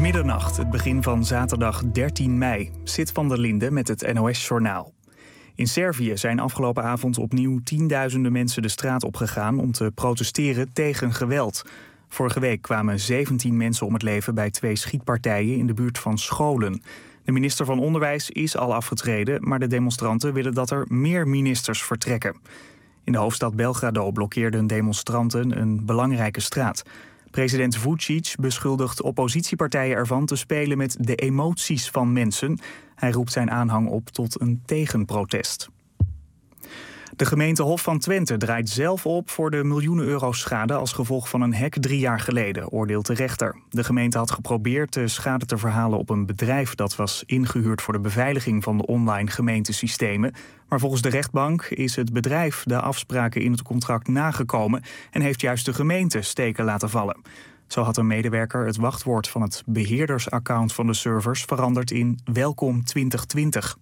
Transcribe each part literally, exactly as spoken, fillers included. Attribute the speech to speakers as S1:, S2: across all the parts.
S1: Middernacht, het begin van zaterdag dertien mei. Sid van der Linde met het N O S-journaal. In Servië zijn afgelopen avond opnieuw tienduizenden mensen de straat opgegaan om te protesteren tegen geweld. Vorige week kwamen zeventien mensen om het leven bij twee schietpartijen in de buurt van scholen. De minister van Onderwijs is al afgetreden, maar de demonstranten willen dat er meer ministers vertrekken. In de hoofdstad Belgrado blokkeerden demonstranten een belangrijke straat. President Vučić beschuldigt oppositiepartijen ervan te spelen met de emoties van mensen. Hij roept zijn aanhang op tot een tegenprotest. De gemeente Hof van Twente draait zelf op voor de miljoenen euro schade als gevolg van een hek drie jaar geleden, oordeelt de rechter. De gemeente had geprobeerd de schade te verhalen op een bedrijf dat was ingehuurd voor de beveiliging van de online gemeentesystemen. Maar volgens de rechtbank is het bedrijf de afspraken in het contract nagekomen en heeft juist de gemeente steken laten vallen. Zo had een medewerker het wachtwoord van het beheerdersaccount van de servers veranderd in Welkom twintig twintig.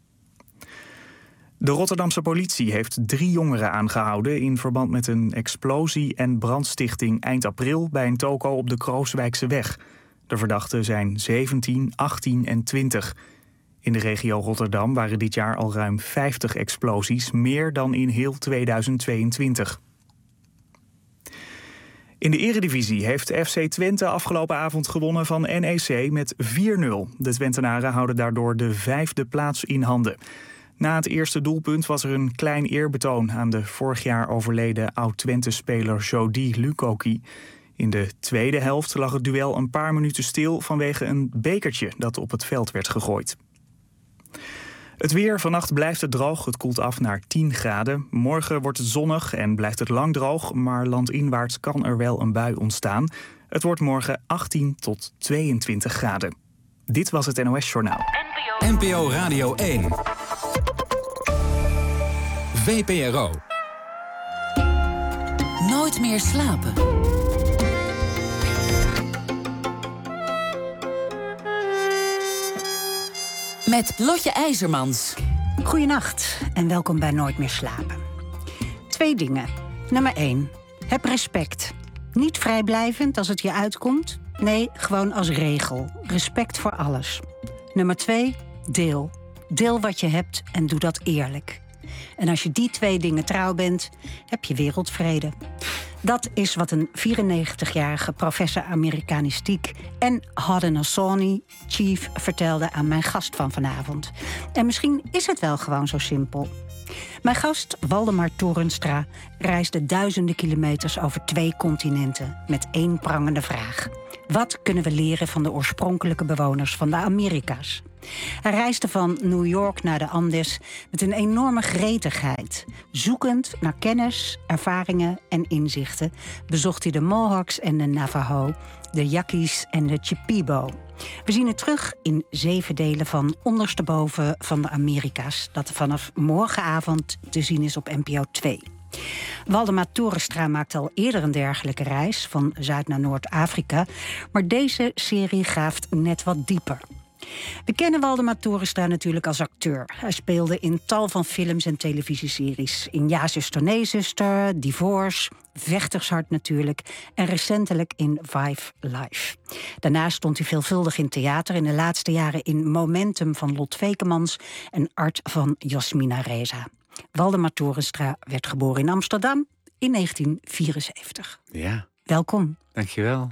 S1: De Rotterdamse politie heeft drie jongeren aangehouden in verband met een explosie en brandstichting eind april bij een toko op de Krooswijkseweg. De verdachten zijn zeventien, achttien en twintig. In de regio Rotterdam waren dit jaar al ruim vijftig explosies, meer dan in heel tweeduizend tweeëntwintig. In de Eredivisie heeft F C Twente afgelopen avond gewonnen van N E C met vier nul. De Twentenaren houden daardoor de vijfde plaats in handen. Na het eerste doelpunt was er een klein eerbetoon aan de vorig jaar overleden oud-Twente-speler Jody Lukoki. In de tweede helft lag het duel een paar minuten stil vanwege een bekertje dat op het veld werd gegooid. Het weer, vannacht blijft het droog, het koelt af naar tien graden. Morgen wordt het zonnig en blijft het lang droog, maar landinwaarts kan er wel een bui ontstaan. Het wordt morgen achttien tot tweeëntwintig graden. Dit was het N O S-journaal.
S2: N P O Radio één. V P R O.
S3: Nooit meer slapen. Met Lotje IJzermans.
S4: Goedenacht en welkom bij Nooit meer slapen. Twee dingen. Nummer één. Heb respect. Niet vrijblijvend als het je uitkomt. Nee, gewoon als regel. Respect voor alles. Nummer twee. Deel. Deel wat je hebt en doe dat eerlijk. En als je die twee dingen trouw bent, heb je wereldvrede. Dat is wat een vierennegentigjarige professor Amerikanistiek en Haudenosaunee Chief vertelde aan mijn gast van vanavond. En misschien is het wel gewoon zo simpel. Mijn gast, Waldemar Torenstra, reisde duizenden kilometers over twee continenten met één prangende vraag. Wat kunnen we leren van de oorspronkelijke bewoners van de Amerika's? Hij reisde van New York naar de Andes met een enorme gretigheid. Zoekend naar kennis, ervaringen en inzichten bezocht hij de Mohawks en de Navajo, de Yaquis en de Shipibo. We zien het terug in zeven delen van Ondersteboven van de Amerika's, dat vanaf morgenavond te zien is op N P O twee. Waldemar Torenstra maakte al eerder een dergelijke reis van Zuid naar Noord-Afrika, maar deze serie graaft net wat dieper. We kennen Waldemar Torenstra natuurlijk als acteur. Hij speelde in tal van films en televisieseries. In Ja, zuster, nee, zuster, Divorce, Vechtershart natuurlijk en recentelijk in Five Live. Daarnaast stond hij veelvuldig in theater, in de laatste jaren in Momentum van Lot Vekemans en Art van Jasmina Reza. Waldemar Torenstra werd geboren in Amsterdam in negentien vierenzeventig.
S5: Ja.
S4: Welkom.
S5: Dankjewel.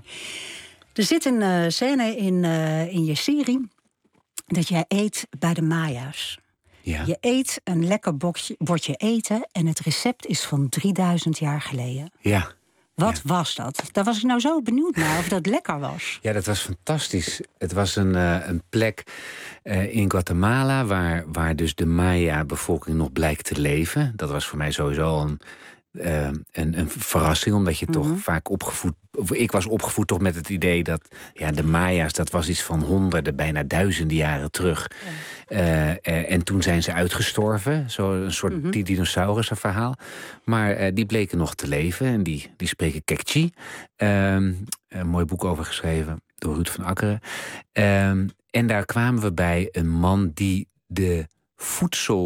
S4: Er zit een uh, scène in, uh, in je serie dat jij eet bij de Maya's.
S5: Ja.
S4: Je eet een lekker bordje, bordje eten en het recept is van drieduizend jaar geleden.
S5: Ja.
S4: Wat
S5: ja.
S4: was dat? Daar was ik nou zo benieuwd naar of dat lekker was.
S5: Ja, dat was fantastisch. Het was een, uh, een plek uh, in Guatemala waar, waar dus de Maya-bevolking nog blijkt te leven. Dat was voor mij sowieso al een, uh, een, een verrassing, omdat je mm-hmm. toch vaak opgevoed... Of ik was opgevoed toch met het idee dat ja, de Maya's, dat was iets van honderden, bijna duizenden jaren terug. Ja. Uh, uh, en toen zijn ze uitgestorven, zo'n soort mm-hmm. dinosaurussen-verhaal. Maar uh, die bleken nog te leven en die, die spreken Kekchi. Uh, een mooi boek over geschreven door Ruud van Akkeren. Uh, en daar kwamen we bij een man die de voedsel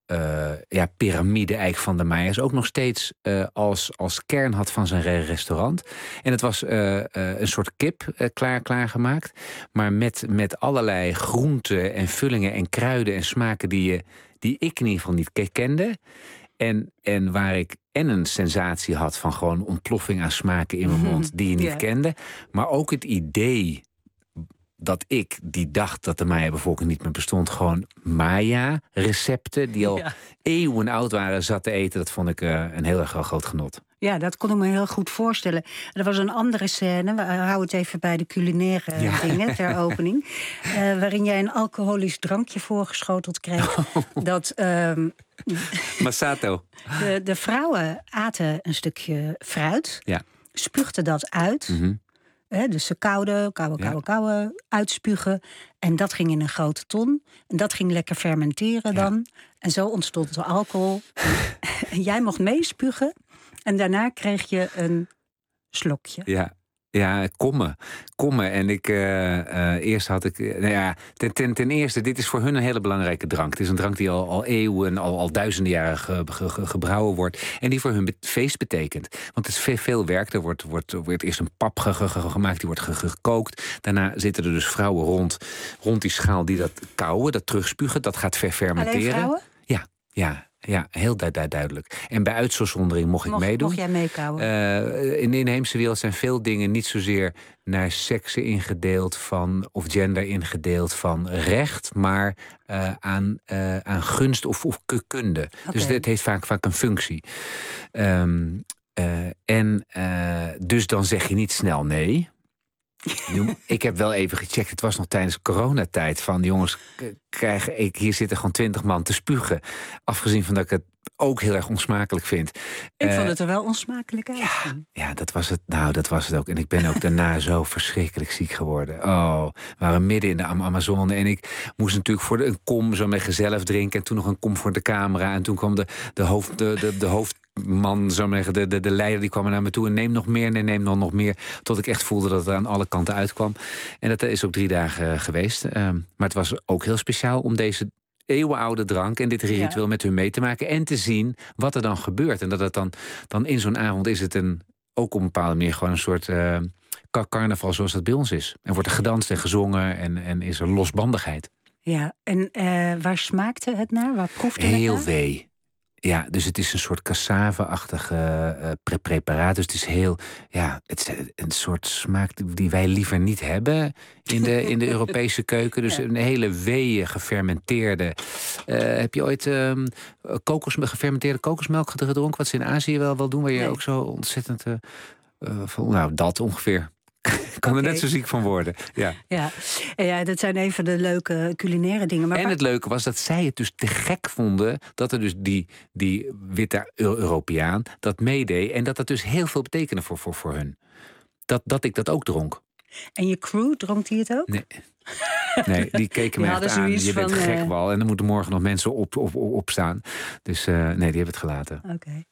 S5: uh, ja, piramide eigenlijk van de Maya's ook nog steeds uh, als, als kern had van zijn restaurant. En het was uh, uh, een soort kip uh, klaar, klaargemaakt. Maar met, met allerlei groenten en vullingen en kruiden en smaken die, je, die ik in ieder geval niet kende. En, en waar ik en een sensatie had van gewoon ontploffing aan smaken in mijn mond die je niet yeah. kende. Maar ook het idee dat ik, die dacht dat de Maya-bevolking niet meer bestond, gewoon Maya-recepten die al ja. eeuwen oud waren, zat te eten. Dat vond ik uh, een heel erg groot genot.
S4: Ja, dat kon ik me heel goed voorstellen. Er was een andere scène, we houden het even bij de culinaire ja. dingen ter opening, uh, waarin jij een alcoholisch drankje voorgeschoteld kreeg. Oh. Dat um,
S5: Masato.
S4: De, de vrouwen aten een stukje fruit, ja. spuugden dat uit. Mm-hmm. He, dus ze kauwden, kauwen, kauwen, ja. kauwen, uitspugen. En dat ging in een grote ton. En dat ging lekker fermenteren dan. Ja. En zo ontstond de alcohol. En jij mocht meespugen. En daarna kreeg je een slokje.
S5: Ja. Ja, kommen. Kommen. En ik, uh, uh, eerst had ik... Uh, nou ja, ten, ten, ten eerste, dit is voor hun een hele belangrijke drank. Het is een drank die al, al eeuwen, al, al duizenden jaren ge, ge, ge, gebrouwen wordt. En die voor hun be- feest betekent. Want het is veel, veel werk. Er wordt, wordt, wordt eerst een pap ge, ge, ge, gemaakt, die wordt ge, ge, gekookt. Daarna zitten er dus vrouwen rond, rond die schaal die dat kauwen, dat terugspugen. Dat gaat ver fermenteren.
S4: Alleen vrouwen?
S5: Ja, ja. Ja, heel du- du- duidelijk. En bij uitzondering mocht ik
S4: mocht,
S5: meedoen.
S4: Mocht jij meekouwen?
S5: Uh, in de inheemse wereld zijn veel dingen niet zozeer naar seksen ingedeeld van, of gender ingedeeld van recht, maar uh, aan, uh, aan gunst of, of kunde. Okay. Dus het heeft vaak, vaak een functie. Um, uh, en uh, dus dan zeg je niet snel nee. Ik heb wel even gecheckt, het was nog tijdens coronatijd, van jongens, krijg ik, hier zitten gewoon twintig man te spugen. Afgezien van dat ik het ook heel erg onsmakelijk vind.
S4: Ik uh, vond het er wel onsmakelijk uit.
S5: Ja, ja, dat was het. Nou, dat was het ook. En ik ben ook daarna zo verschrikkelijk ziek geworden. Oh, we waren midden in de Amazone. En ik moest natuurlijk voor de, een kom zo met gezellig drinken. En toen nog een kom voor de camera. En toen kwam de, de hoofd... De, de, de hoofd man, zo zeggen, de, de, de leider, die kwam naar me toe en neem nog meer, nee, neem dan nog meer. Tot ik echt voelde dat het aan alle kanten uitkwam. En dat is ook drie dagen geweest. Um, maar het was ook heel speciaal om deze eeuwenoude drank en dit ritueel ja. met hun mee te maken en te zien wat er dan gebeurt. En dat het dan, dan in zo'n avond is het een, ook op een bepaalde manier gewoon een soort uh, carnaval zoals dat bij ons is. En wordt er gedanst en gezongen en, en is er losbandigheid.
S4: Ja, en uh, waar smaakte het naar? Waar proefde het naar?
S5: Heel wee. Ja, dus het is een soort cassave-achtige uh, pre- preparaat. Dus het is heel, ja, het is een soort smaak die wij liever niet hebben in de, in de Europese keuken. Dus ja. een hele weeë gefermenteerde. Uh, heb je ooit um, kokos, gefermenteerde kokosmelk gedronken? Wat ze in Azië wel, wel doen, waar je nee. ook zo ontzettend... Uh, uh, van, nou, dat ongeveer. Ik kan okay. er net zo ziek van worden. Ja.
S4: Ja. ja, dat zijn even de leuke culinaire dingen. Maar
S5: en het leuke was dat zij het dus te gek vonden dat er dus die, die witte Europeaan dat meedeed. En dat dat dus heel veel betekende voor, voor, voor hun. Dat, dat ik dat ook dronk.
S4: En je crew, dronk die het ook?
S5: Nee. Nee, die keken me echt aan. Je bent gek, uh... Wal. En dan moeten morgen nog mensen op, op, op, opstaan. Dus uh, nee, die hebben het gelaten.
S4: Oké. Okay.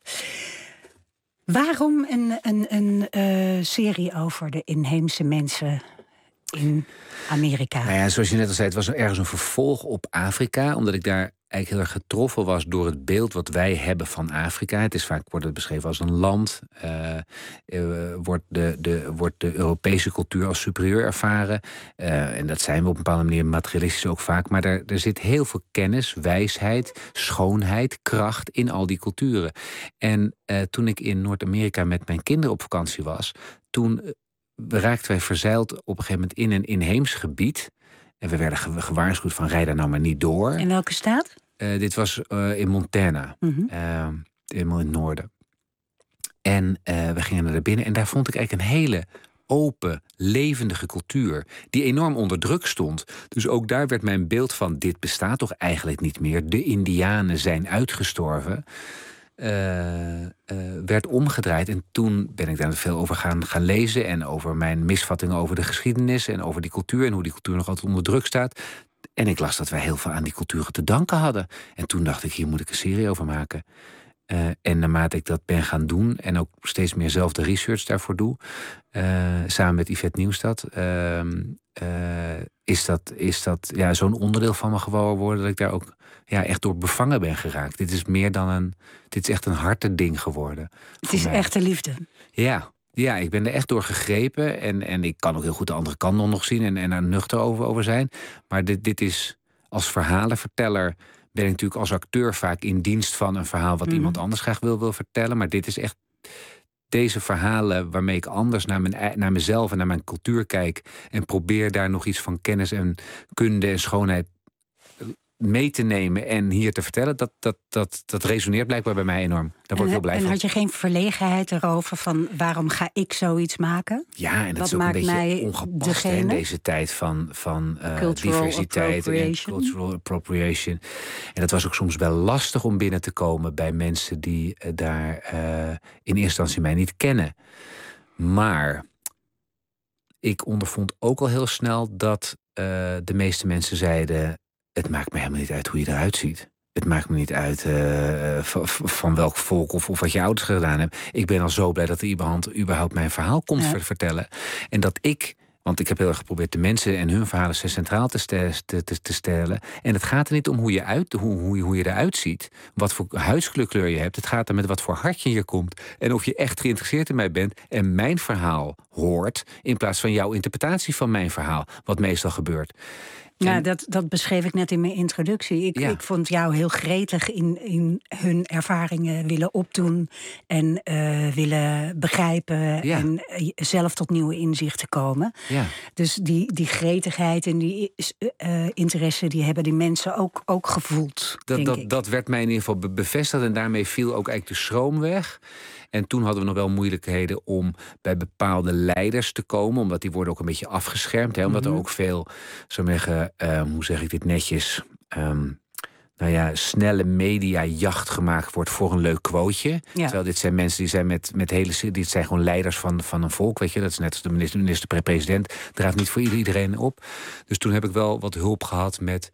S4: Waarom een, een, een uh, serie over de inheemse mensen in Amerika?
S5: Nou ja, zoals je net al zei, het was ergens een vervolg op Afrika. Omdat ik daar eigenlijk heel erg getroffen was door het beeld wat wij hebben van Afrika. Het is vaak, wordt het beschreven als een land. Uh, uh, wordt, de, de, wordt de Europese cultuur als superieur ervaren. Uh, en dat zijn we op een bepaalde manier materialistisch ook vaak. Maar er, er zit heel veel kennis, wijsheid, schoonheid, kracht in al die culturen. En uh, toen ik in Noord-Amerika met mijn kinderen op vakantie was, toen uh, raakten wij verzeild op een gegeven moment in een inheems gebied. En we werden gewaarschuwd van rij daar nou maar niet door.
S4: In welke staat?
S5: Uh, dit was uh, in Montana, mm-hmm. uh, helemaal in het noorden. En uh, we gingen naar binnen en daar vond ik eigenlijk een hele open, levendige cultuur die enorm onder druk stond. Dus ook daar werd mijn beeld van dit bestaat toch eigenlijk niet meer. De Indianen zijn uitgestorven. Uh, uh, werd omgedraaid. En toen ben ik daar veel over gaan, gaan lezen en over mijn misvattingen over de geschiedenis en over die cultuur en hoe die cultuur nog altijd onder druk staat. En ik las dat wij heel veel aan die culturen te danken hadden. En toen dacht ik, hier moet ik een serie over maken. Uh, en naarmate ik dat ben gaan doen en ook steeds meer zelf de research daarvoor doe, uh, samen met Yvette Nieuwstad, uh, uh, is dat, is dat ja, zo'n onderdeel van me geworden... dat ik daar ook ja, echt door bevangen ben geraakt. Dit is meer dan een... Dit is echt een hartending geworden.
S4: Het is
S5: mij.
S4: echte liefde.
S5: Ja, ja, ik ben er echt door gegrepen. En, en ik kan ook heel goed de andere kant nog zien... en, en er nuchter over, over zijn. Maar dit, dit is als verhalenverteller... ben ik natuurlijk als acteur vaak in dienst van een verhaal... wat mm. iemand anders graag wil, wil vertellen. Maar dit is echt... Deze verhalen waarmee ik anders naar, mijn, naar mezelf en naar mijn cultuur kijk... en probeer daar nog iets van kennis en kunde en schoonheid mee te nemen en hier te vertellen... dat, dat, dat, dat resoneert blijkbaar bij mij enorm. Daar word ik heel blij
S4: en
S5: van.
S4: En had je geen verlegenheid erover van waarom ga ik zoiets maken?
S5: Ja, en dat
S4: Wat
S5: is ook een beetje ongepast in deze tijd van, van uh, diversiteit en cultural appropriation. En dat was ook soms wel lastig om binnen te komen bij mensen die uh, daar uh, in eerste instantie mij niet kennen. Maar ik ondervond ook al heel snel dat uh, de meeste mensen zeiden... het maakt me helemaal niet uit hoe je eruit ziet. Het maakt me niet uit uh, van, van welk volk of, of wat je ouders gedaan hebben. Ik ben al zo blij dat er iemand überhaupt mijn verhaal komt ja. vertellen. En dat ik, want ik heb heel erg geprobeerd de mensen en hun verhalen centraal te, ste- te, te, te stellen. En het gaat er niet om hoe je, uit, hoe, hoe, je, hoe je eruit ziet. Wat voor huidskleur je hebt. Het gaat er met wat voor hart je hier komt. En of je echt geïnteresseerd in mij bent en mijn verhaal hoort... in plaats van jouw interpretatie van mijn verhaal. Wat meestal gebeurt.
S4: Ja, en... dat, dat beschreef ik net in mijn introductie. Ik, ja. ik vond jou heel gretig in, in hun ervaringen willen opdoen... en uh, willen begrijpen ja. en uh, zelf tot nieuwe inzichten komen.
S5: Ja.
S4: Dus die, die gretigheid en die uh, interesse... die hebben die mensen ook, ook gevoeld,
S5: dat,
S4: denk
S5: dat,
S4: ik.
S5: Dat werd mij in ieder geval bevestigd... en daarmee viel ook eigenlijk de schroom weg... En toen hadden we nog wel moeilijkheden om bij bepaalde leiders te komen. Omdat die worden ook een beetje afgeschermd. Hè, omdat mm-hmm. er ook veel, zo zeggen, um, hoe zeg ik dit netjes... Um, nou ja, snelle mediajacht gemaakt wordt voor een leuk quoteje. Ja. Terwijl dit zijn mensen die zijn met, met hele... dit zijn gewoon leiders van, van een volk, weet je. Dat is net als de minister, minister-president. Draait niet voor iedereen op. Dus toen heb ik wel wat hulp gehad met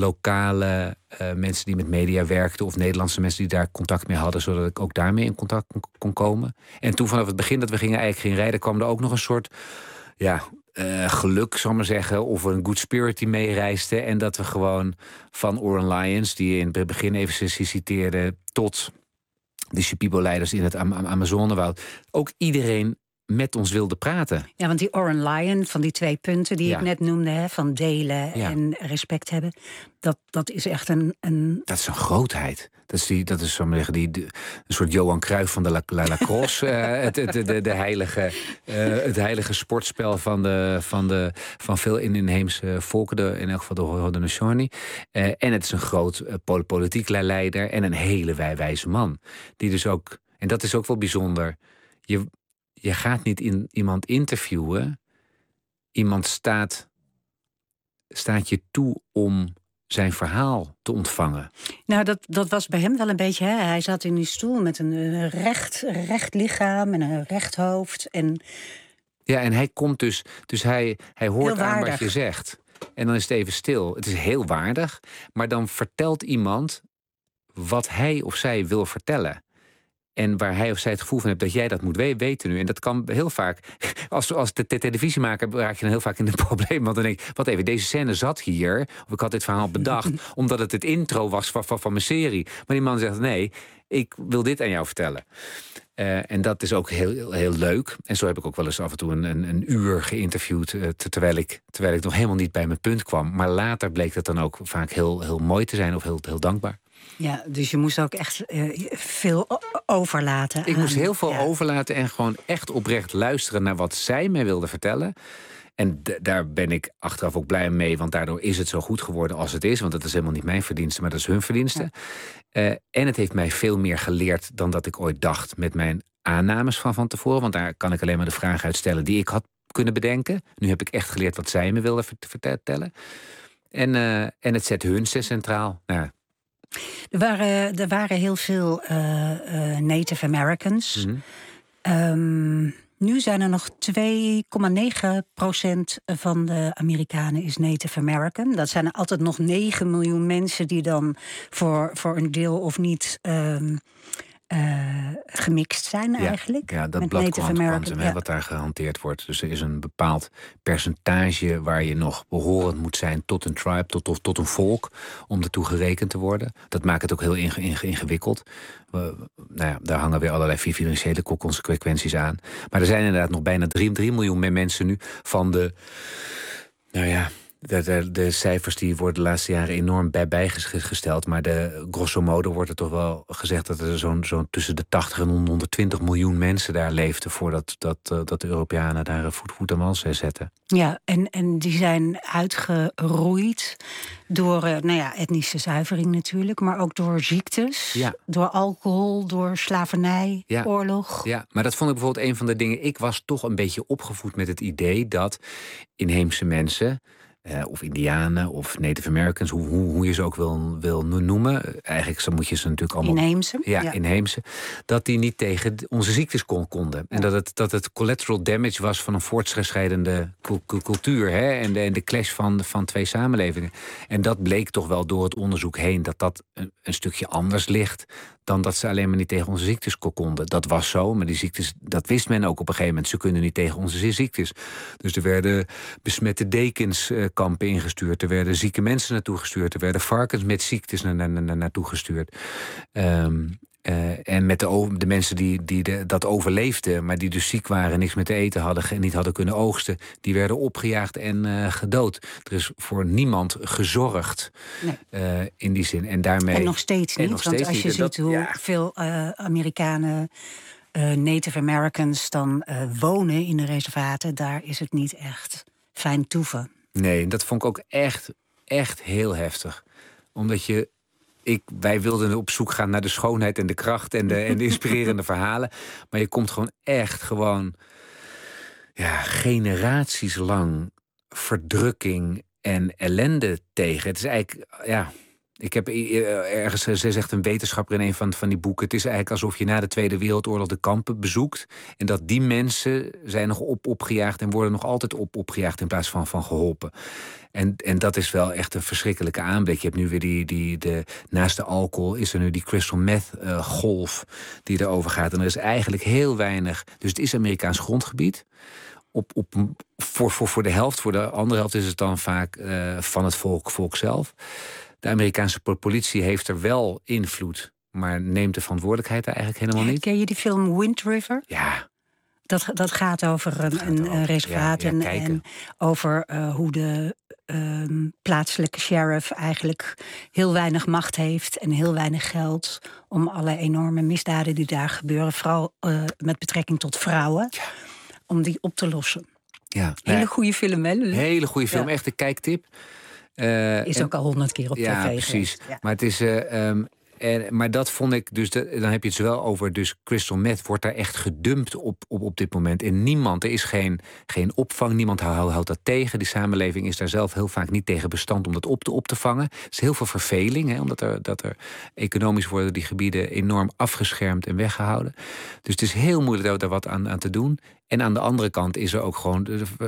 S5: lokale uh, mensen die met media werkten... of Nederlandse mensen die daar contact mee hadden... zodat ik ook daarmee in contact kon, kon komen. En toen vanaf het begin dat we gingen eigenlijk gingen rijden... kwam er ook nog een soort... ja. Uh, geluk, zal ik maar zeggen, of een good spirit die meereisde... en dat we gewoon van Oren Lyons, die je in het begin even citeerde... tot de Shipibo-leiders in het Am- Am- Amazonewoud... ook iedereen met ons wilde praten.
S4: Ja, want die Oren Lyon, van die twee punten die ja. ik net noemde... Hè, van delen ja. en respect hebben, dat, dat is echt een, een...
S5: Dat is een grootheid. Dat is, die, dat is zo zeggen, die, die, een soort Johan Cruijff van de La, La, Lacrosse. uh, het, het, de, de heilige, uh, het heilige sportspel van, de, van, de, van veel inheemse volken. De, in elk geval de Haudenosaunee. Uh, en het is een groot uh, politiek leider en een hele wijze man. Die dus ook, en dat is ook wel bijzonder... Je, je gaat niet in, iemand interviewen. Iemand staat, staat je toe om... zijn verhaal te ontvangen.
S4: Nou, dat, dat was bij hem wel een beetje... Hè? Hij zat in die stoel met een recht, recht lichaam en een recht hoofd. En...
S5: Ja, en hij komt dus... Dus hij, hij hoort aan wat je zegt. En dan is het even stil. Het is heel waardig. Maar dan vertelt iemand wat hij of zij wil vertellen. En waar hij of zij het gevoel van heeft dat jij dat moet weten nu. En dat kan heel vaak... Als, als de, de televisiemaker raak je dan heel vaak in het probleem. Want dan denk ik, wat even, deze scène zat hier... of ik had dit verhaal bedacht... omdat het het intro was van, van, van mijn serie. Maar die man zegt, nee, ik wil dit aan jou vertellen. Uh, en dat is ook heel, heel, heel leuk. En zo heb ik ook wel eens af en toe een, een, een uur geïnterviewd... Uh, terwijl, ik, terwijl ik nog helemaal niet bij mijn punt kwam. Maar later bleek dat dan ook vaak heel, heel mooi te zijn... of heel, heel dankbaar.
S4: Ja, dus je moest ook echt uh, veel overlaten.
S5: Ik
S4: aan,
S5: moest heel veel
S4: ja.
S5: overlaten en gewoon echt oprecht luisteren... naar wat zij mij wilde vertellen. En d- daar ben ik achteraf ook blij mee... want daardoor is het zo goed geworden als het is. Want dat is helemaal niet mijn verdienste, maar dat is hun verdienste. Ja. Uh, en het heeft mij veel meer geleerd dan dat ik ooit dacht... met mijn aannames van van tevoren. Want daar kan ik alleen maar de vragen uitstellen die ik had kunnen bedenken. Nu heb ik echt geleerd wat zij me wilden vertellen. En, uh, en het zet hun centraal. Nou,
S4: Er waren, er waren heel veel uh, uh, Native Americans. Mm-hmm. Um, nu zijn er nog twee komma negen procent van de Amerikanen is Native American. Dat zijn er altijd nog negen miljoen mensen die dan voor, voor een deel of niet... Um, uh, gemixt zijn
S5: ja,
S4: eigenlijk.
S5: Ja, dat
S4: met
S5: blood
S4: Native
S5: quantum,
S4: American,
S5: hè,
S4: ja.
S5: wat daar gehanteerd wordt. Dus er is een bepaald percentage waar je nog behorend moet zijn tot een tribe, tot, tot, tot een volk, om ertoe gerekend te worden. Dat maakt het ook heel inge, inge, ingewikkeld. We, nou ja, daar hangen weer allerlei financiële consequenties aan. Maar er zijn inderdaad nog bijna drie miljoen mensen nu van de... Nou ja, de, de, de cijfers die worden de laatste jaren enorm bij bijgesteld. Maar de, grosso modo wordt er toch wel gezegd dat er zo'n zo'n tussen de tachtig en honderdtwintig miljoen mensen daar leefden voordat dat, uh, dat de Europeanen daar voet, voet aan wal zetten.
S4: Ja, en, en die zijn uitgeroeid door uh, nou ja, etnische zuivering natuurlijk, maar ook door ziektes,
S5: ja.
S4: door alcohol, door slavernij,
S5: ja.
S4: oorlog.
S5: Ja, maar dat vond ik bijvoorbeeld een van de dingen. Ik was toch een beetje opgevoed met het idee dat inheemse mensen, Uh, of Indianen of Native Americans, hoe, hoe, hoe je ze ook wil, wil noemen. Eigenlijk zo moet je ze natuurlijk allemaal...
S4: Inheemse.
S5: Ja,
S4: ja,
S5: inheemse. Dat die niet tegen onze ziektes kon, konden. En dat het, dat het collateral damage was van een voortschrijdende cultuur. Hè? En, de, en de clash van, van twee samenlevingen. En dat bleek toch wel door het onderzoek heen dat dat een, een stukje anders ligt dan dat ze alleen maar niet tegen onze ziektes konden. Dat was zo, maar die ziektes, dat wist men ook op een gegeven moment. Ze kunnen niet tegen onze ziektes. Dus er werden besmette dekenskampen uh, ingestuurd. Er werden zieke mensen naartoe gestuurd. Er werden varkens met ziektes na, na, na, naartoe gestuurd. Um, Uh, en met de, de mensen die, die de, dat overleefden, maar die dus ziek waren, niks meer te eten hadden en niet hadden kunnen oogsten, die werden opgejaagd en uh, gedood. Er is voor niemand gezorgd nee. uh, in die zin. En, daarmee,
S4: en nog steeds niet,
S5: nog
S4: want
S5: steeds
S4: als je
S5: niet,
S4: ziet
S5: dat,
S4: hoe
S5: ja.
S4: veel uh, Amerikanen, uh, Native Americans dan uh, wonen in de reservaten, daar is het niet echt fijn toeven.
S5: Nee, dat vond ik ook echt, echt heel heftig. Omdat je Ik, wij wilden op zoek gaan naar de schoonheid en de kracht en de, en de inspirerende verhalen. Maar je komt gewoon echt gewoon ja, generaties lang verdrukking en ellende tegen. Het is eigenlijk, ja, ik heb ergens, ze zegt een wetenschapper in een van, van die boeken, het is eigenlijk alsof je na de Tweede Wereldoorlog de kampen bezoekt en dat die mensen zijn nog op opgejaagd en worden nog altijd op opgejaagd in plaats van, van geholpen. En, en dat is wel echt een verschrikkelijke aanblik. Je hebt nu weer die, die de, naast de alcohol is er nu die crystal meth uh, golf die erover gaat. En er is eigenlijk heel weinig. Dus het is Amerikaans grondgebied. Op, op, voor, voor, voor de helft, voor de andere helft is het dan vaak uh, van het volk, volk zelf. De Amerikaanse politie heeft er wel invloed, maar neemt de verantwoordelijkheid daar eigenlijk helemaal niet.
S4: Ken je die film Wind River?
S5: Ja.
S4: Dat, dat gaat over een, een, een reservaat ja, ja, en, en over uh, hoe de uh, plaatselijke sheriff eigenlijk heel weinig macht heeft en heel weinig geld om alle enorme misdaden die daar gebeuren, vooral uh, met betrekking tot vrouwen, ja. om die op te lossen.
S5: Ja,
S4: hele
S5: ja.
S4: goede film, hè?
S5: Hele goede film, ja. Echt een kijktip.
S4: Uh, is en, ook al honderd keer op
S5: ja,
S4: tv
S5: precies.
S4: geweest. Ja.
S5: Maar het is... Uh, um, En, maar dat vond ik, dus de, dan heb je het wel over, dus crystal meth wordt daar echt gedumpt op, op, op dit moment. En niemand, er is geen, geen opvang, niemand houdt, houdt dat tegen. Die samenleving is daar zelf heel vaak niet tegen bestand om dat op te, op te vangen. Er is heel veel verveling, hè, omdat er, dat er economisch worden die gebieden enorm afgeschermd en weggehouden. Dus het is heel moeilijk daar wat aan, aan te doen. En aan de andere kant is er ook gewoon,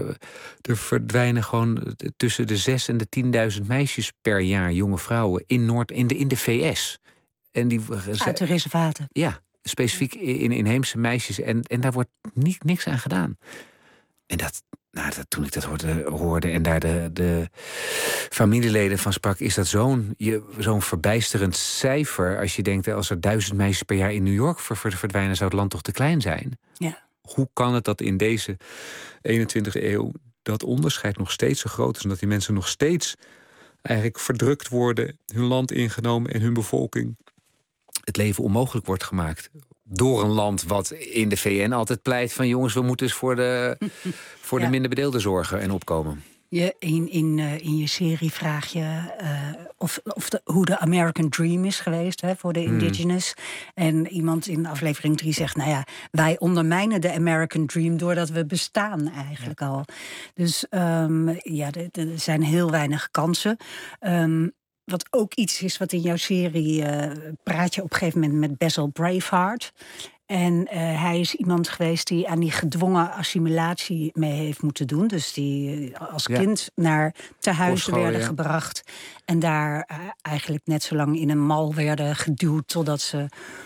S5: er verdwijnen gewoon tussen de zes en de tienduizend meisjes per jaar, jonge vrouwen, in Noord, in de, in de V S. En die,
S4: uit de reservaten.
S5: Ja, specifiek in inheemse meisjes. En, en daar wordt niet, niks aan gedaan. En dat, nou, dat, toen ik dat hoorde, hoorde en daar de, de familieleden van sprak, is dat zo'n zo'n verbijsterend cijfer. Als je denkt, als er duizend meisjes per jaar in New York verdwijnen, zou het land toch te klein zijn?
S4: Ja.
S5: Hoe kan het dat in deze eenentwintigste eeuw dat onderscheid nog steeds zo groot is en dat die mensen nog steeds eigenlijk verdrukt worden, hun land ingenomen en hun bevolking het leven onmogelijk wordt gemaakt door een land wat in de V N altijd pleit van jongens, we moeten eens voor de, voor ja. de minder bedeelden zorgen en opkomen.
S4: Je, in, in, uh, in je serie vraag je uh, of, of de, hoe de American Dream is geweest, hè, voor de indigenous. Mm. En iemand in aflevering drie zegt, nou ja, wij ondermijnen de American Dream doordat we bestaan eigenlijk ja. al. Dus um, ja, er zijn heel weinig kansen. Um, Wat ook iets is wat in jouw serie uh, praat je op een gegeven moment met Basil Braveheart. En uh, hij is iemand geweest die aan die gedwongen assimilatie mee heeft moeten doen. Dus die uh, als ja. kind naar tehuizen werden ja. gebracht. En daar uh, eigenlijk net zo lang in een mal werden geduwd totdat ze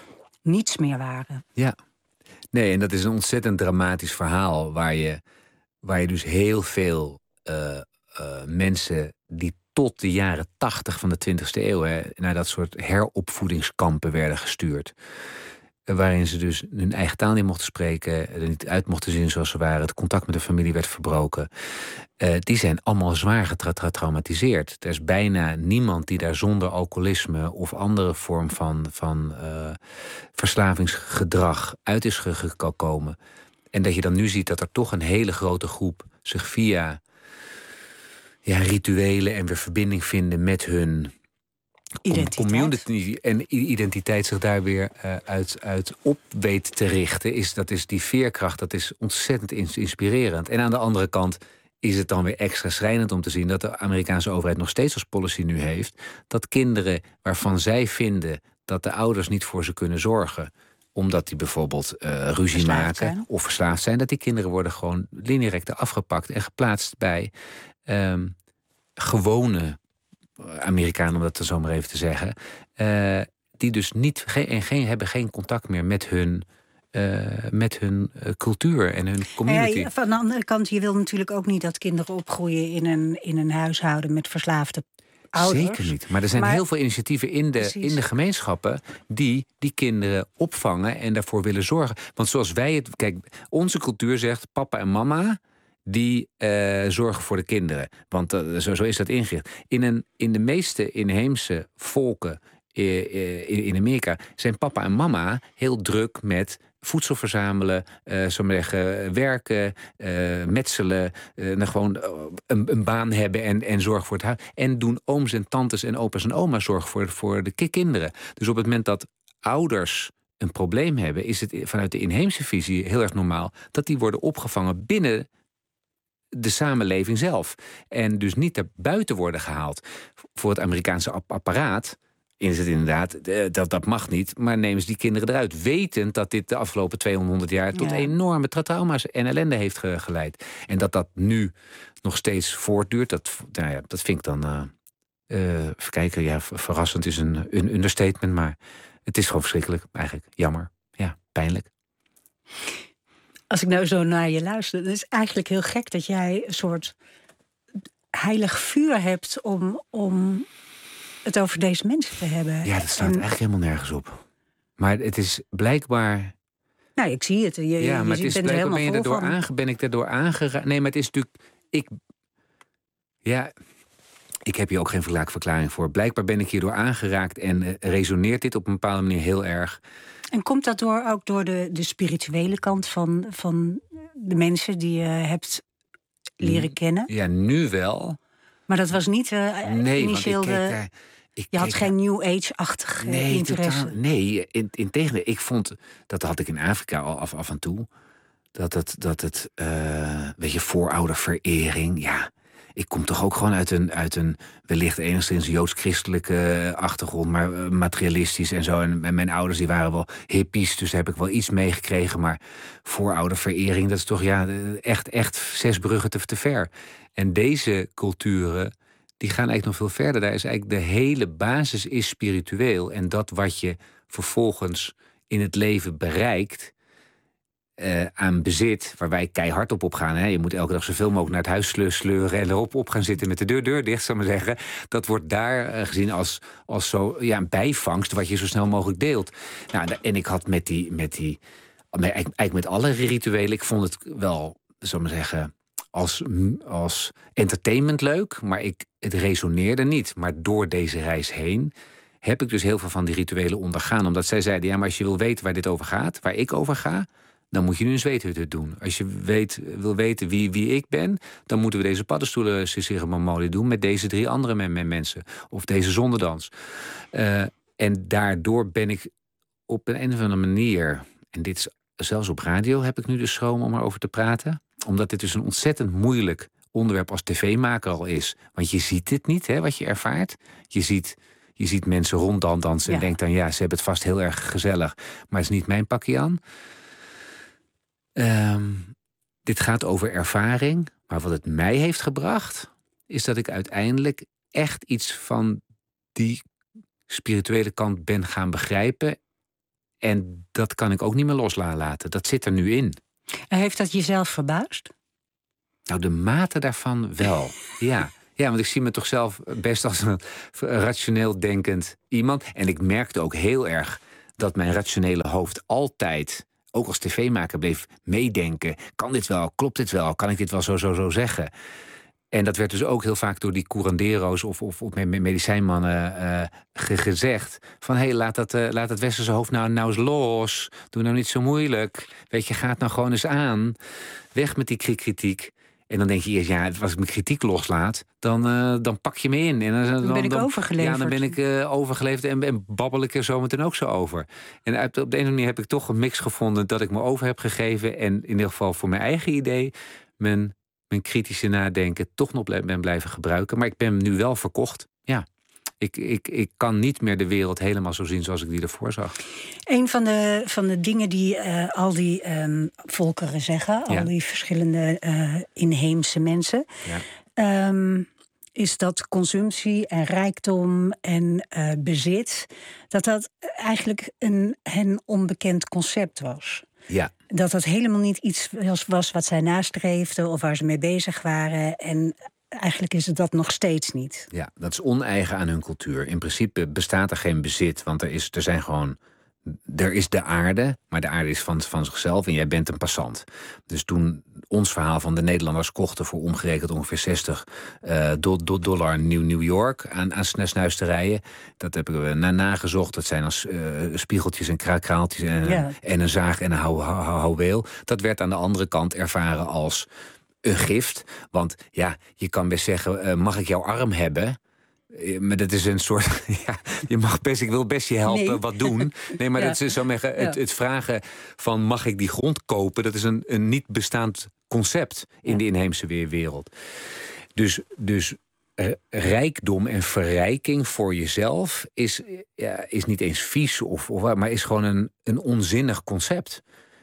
S4: niets meer waren.
S5: Ja. Nee, en dat is een ontzettend dramatisch verhaal... waar je, waar je dus heel veel uh, uh, mensen... die tot de jaren tachtig van de twintigste eeuw... Hè, naar dat soort heropvoedingskampen werden gestuurd... waarin ze dus hun eigen taal niet mochten spreken... er niet uit mochten zien zoals ze waren... het contact met de familie werd verbroken... Uh, die zijn allemaal zwaar getraumatiseerd. Er is bijna niemand die daar zonder alcoholisme... of andere vorm van, van uh, verslavingsgedrag uit is gekomen. En dat je dan nu ziet dat er toch een hele grote groep... zich via ja, rituelen en weer verbinding vinden met hun...
S4: Identiteit.
S5: Community en identiteit zich daar weer uh, uit, uit op weet te richten... Is, dat is die veerkracht, dat is ontzettend inspirerend. En aan de andere kant is het dan weer extra schrijnend om te zien... dat de Amerikaanse overheid nog steeds als policy nu heeft... dat kinderen waarvan zij vinden dat de ouders niet voor ze kunnen zorgen... omdat die bijvoorbeeld uh, ruzie
S4: verslaafd
S5: maken
S4: zijn.
S5: of verslaafd zijn... dat die kinderen worden gewoon lineair afgepakt en geplaatst bij um, gewone... Amerikanen, om dat zo maar even te zeggen... Uh, die dus niet geen, en geen, hebben geen contact meer met hun, uh, met hun uh, cultuur en hun community.
S4: Ja, van de andere kant, je wil natuurlijk ook niet dat kinderen opgroeien... in een, in een huishouden met verslaafde ouders.
S5: Zeker niet, maar er zijn maar, heel veel initiatieven in de, in de gemeenschappen... die die kinderen opvangen en daarvoor willen zorgen. Want zoals wij het... Kijk, onze cultuur zegt papa en mama... die uh, zorgen voor de kinderen. Want uh, zo, zo is dat ingericht. In, een, in de meeste inheemse volken uh, in, in Amerika... zijn papa en mama heel druk met voedsel verzamelen... Uh, zo maar zeggen, werken, uh, metselen... Uh, nou gewoon een, een baan hebben en, en zorgen voor het huis. En doen ooms en tantes en opa's en oma's zorgen voor, voor de kinderen. Dus op het moment dat ouders... een probleem hebben, is het vanuit de inheemse visie heel erg normaal... dat die worden opgevangen binnen... de samenleving zelf. En dus niet er buiten worden gehaald. Voor het Amerikaanse apparaat is het inderdaad, dat, dat mag niet... maar nemen ze die kinderen eruit. Wetend dat dit de afgelopen tweehonderd jaar... tot ja. enorme trauma's en ellende heeft geleid. En dat dat nu nog steeds voortduurt... dat, nou ja, dat vind ik dan... Uh, uh, even kijken, ja, verrassend is een, een understatement... maar het is gewoon verschrikkelijk, eigenlijk. Jammer. Ja, pijnlijk.
S4: Als ik nou zo naar je luister, dan is het eigenlijk heel gek dat jij een soort heilig vuur hebt om, om het over deze mensen te hebben.
S5: Ja, dat staat
S4: en,
S5: eigenlijk helemaal nergens op. Maar het is blijkbaar...
S4: Nou, ik zie het. Je,
S5: ja, maar
S4: je
S5: het is
S4: bent
S5: blijkbaar
S4: er
S5: ben, je
S4: helemaal
S5: erdoor aange, ben ik daardoor aangeraakt. Nee, maar het is natuurlijk... Ik, ja, ik heb hier ook geen verklaring voor. Blijkbaar ben ik hierdoor aangeraakt en uh, resoneert dit op een bepaalde manier heel erg...
S4: En komt dat door, ook door de, de spirituele kant van, van de mensen die je hebt leren kennen?
S5: Ja, nu wel.
S4: Maar dat was niet uh,
S5: nee,
S4: initieel
S5: want ik keek
S4: de...
S5: daar, ik
S4: je had
S5: keek
S4: geen New Age-achtig uh,
S5: nee,
S4: interesse?
S5: Totaal, nee, in, in tegendeel. Ik vond, dat had ik in Afrika al af, af en toe... dat het, dat het uh, weet je, voorouderverering, ja... Ik kom toch ook gewoon uit een, uit een wellicht enigszins joods-christelijke achtergrond... maar materialistisch en zo. En mijn ouders die waren wel hippies, dus daar heb ik wel iets meegekregen. Maar voorouderverering, dat is toch ja, echt, echt zes bruggen te, te ver. En deze culturen, die gaan eigenlijk nog veel verder. Daar is eigenlijk de hele basis is spiritueel. En dat wat je vervolgens in het leven bereikt... Uh, aan bezit, waar wij keihard op opgaan. Hè. Je moet elke dag zoveel mogelijk naar het huis sleuren... en erop op gaan zitten met de deur, deur dicht, zou ik maar zeggen. Dat wordt daar uh, gezien als, als zo, ja, een bijvangst... wat je zo snel mogelijk deelt. Nou, en ik had met die... Met die eigenlijk met alle rituelen... ik vond het wel, zou ik maar zeggen... Als, als entertainment leuk, maar ik, het resoneerde niet. Maar door deze reis heen... heb ik dus heel veel van die rituelen ondergaan. Omdat zij zeiden, ja, maar als je wil weten waar dit over gaat... waar ik over ga... dan moet je nu een zweethut doen. Als je weet, wil weten wie, wie ik ben... dan moeten we deze paddenstoelen-ceremonie doen... met deze drie andere men, men mensen. Of deze zonderdans. Uh, en daardoor ben ik op een, een of andere manier... en dit is zelfs op radio heb ik nu de schroom om erover te praten... omdat dit dus een ontzettend moeilijk onderwerp als tv-maker al is. Want je ziet dit niet, hè, wat je ervaart. Je ziet... Je ziet mensen ronddansen en ja. denkt dan... ja, ze hebben het vast heel erg gezellig. Maar het is niet mijn pakje aan... Um, dit gaat over ervaring, maar wat het mij heeft gebracht... is dat ik uiteindelijk echt iets van die spirituele kant ben gaan begrijpen... En dat kan ik ook niet meer loslaten. Dat zit er nu in.
S4: En heeft dat jezelf verbaasd?
S5: Nou, de mate daarvan wel, ja. Ja, want ik zie me toch zelf best als een rationeel denkend iemand. En ik merkte ook heel erg dat mijn rationele hoofd altijd, ook als tv-maker, bleef meedenken. Kan dit wel? Klopt dit wel? Kan ik dit wel zo, zo, zo zeggen? En dat werd dus ook heel vaak door die curandero's of, of, of medicijnmannen uh, ge- gezegd. Van, hé, hey, laat, dat, uh, laat dat westerse hoofd nou, nou eens los. Doe nou niet zo moeilijk. Weet je, ga het nou gewoon eens aan. Weg met die kritiek. En dan denk je eerst, ja, als ik mijn kritiek loslaat, dan, uh, dan pak je me in. En dan,
S4: dan ben ik
S5: dan,
S4: overgeleverd.
S5: Ja, dan ben ik uh, overgeleverd en, en babbel ik er zo meteen ook zo over. En uit, op de ene manier heb ik toch een mix gevonden dat ik me over heb gegeven. En in ieder geval voor mijn eigen idee, mijn, mijn kritische nadenken toch nog ben blijven gebruiken. Maar ik ben nu wel verkocht, ja. Ik, ik, ik kan niet meer de wereld helemaal zo zien zoals ik die ervoor zag.
S4: Een van de, van de dingen die uh, al die um, volkeren zeggen, ja. al die verschillende uh, inheemse mensen, ja. um, is dat consumptie en rijkdom en uh, bezit, dat dat eigenlijk een hen onbekend concept was.
S5: Ja.
S4: Dat dat helemaal niet iets was, was wat zij nastreefden of waar ze mee bezig waren. En eigenlijk is het dat nog steeds niet.
S5: Ja, dat is oneigen aan hun cultuur. In principe bestaat er geen bezit, want er, is, er zijn gewoon... Er is de aarde, maar de aarde is van, van zichzelf en jij bent een passant. Dus toen ons verhaal van de Nederlanders kochten voor omgerekend ongeveer zestig uh, do, do, dollar New, New York aan, aan snuisterijen. Dat hebben we na, nagezocht. Dat zijn als uh, spiegeltjes en kra, kraaltjes en, ja. en een zaag en een hou, hou, hou, houweel. Dat werd aan de andere kant ervaren als een gift. Want ja, je kan best zeggen, uh, mag ik jouw arm hebben? Maar dat is een soort, ja, je mag best, ik wil best je helpen, nee. wat doen. Nee, maar ja. dat is zo het, het, het vragen van mag ik die grond kopen, dat is een, een niet bestaand concept in ja. de inheemse wereld. Dus, dus uh, rijkdom en verrijking voor jezelf is, ja, is niet eens vies, of, of, maar is gewoon een, een onzinnig concept.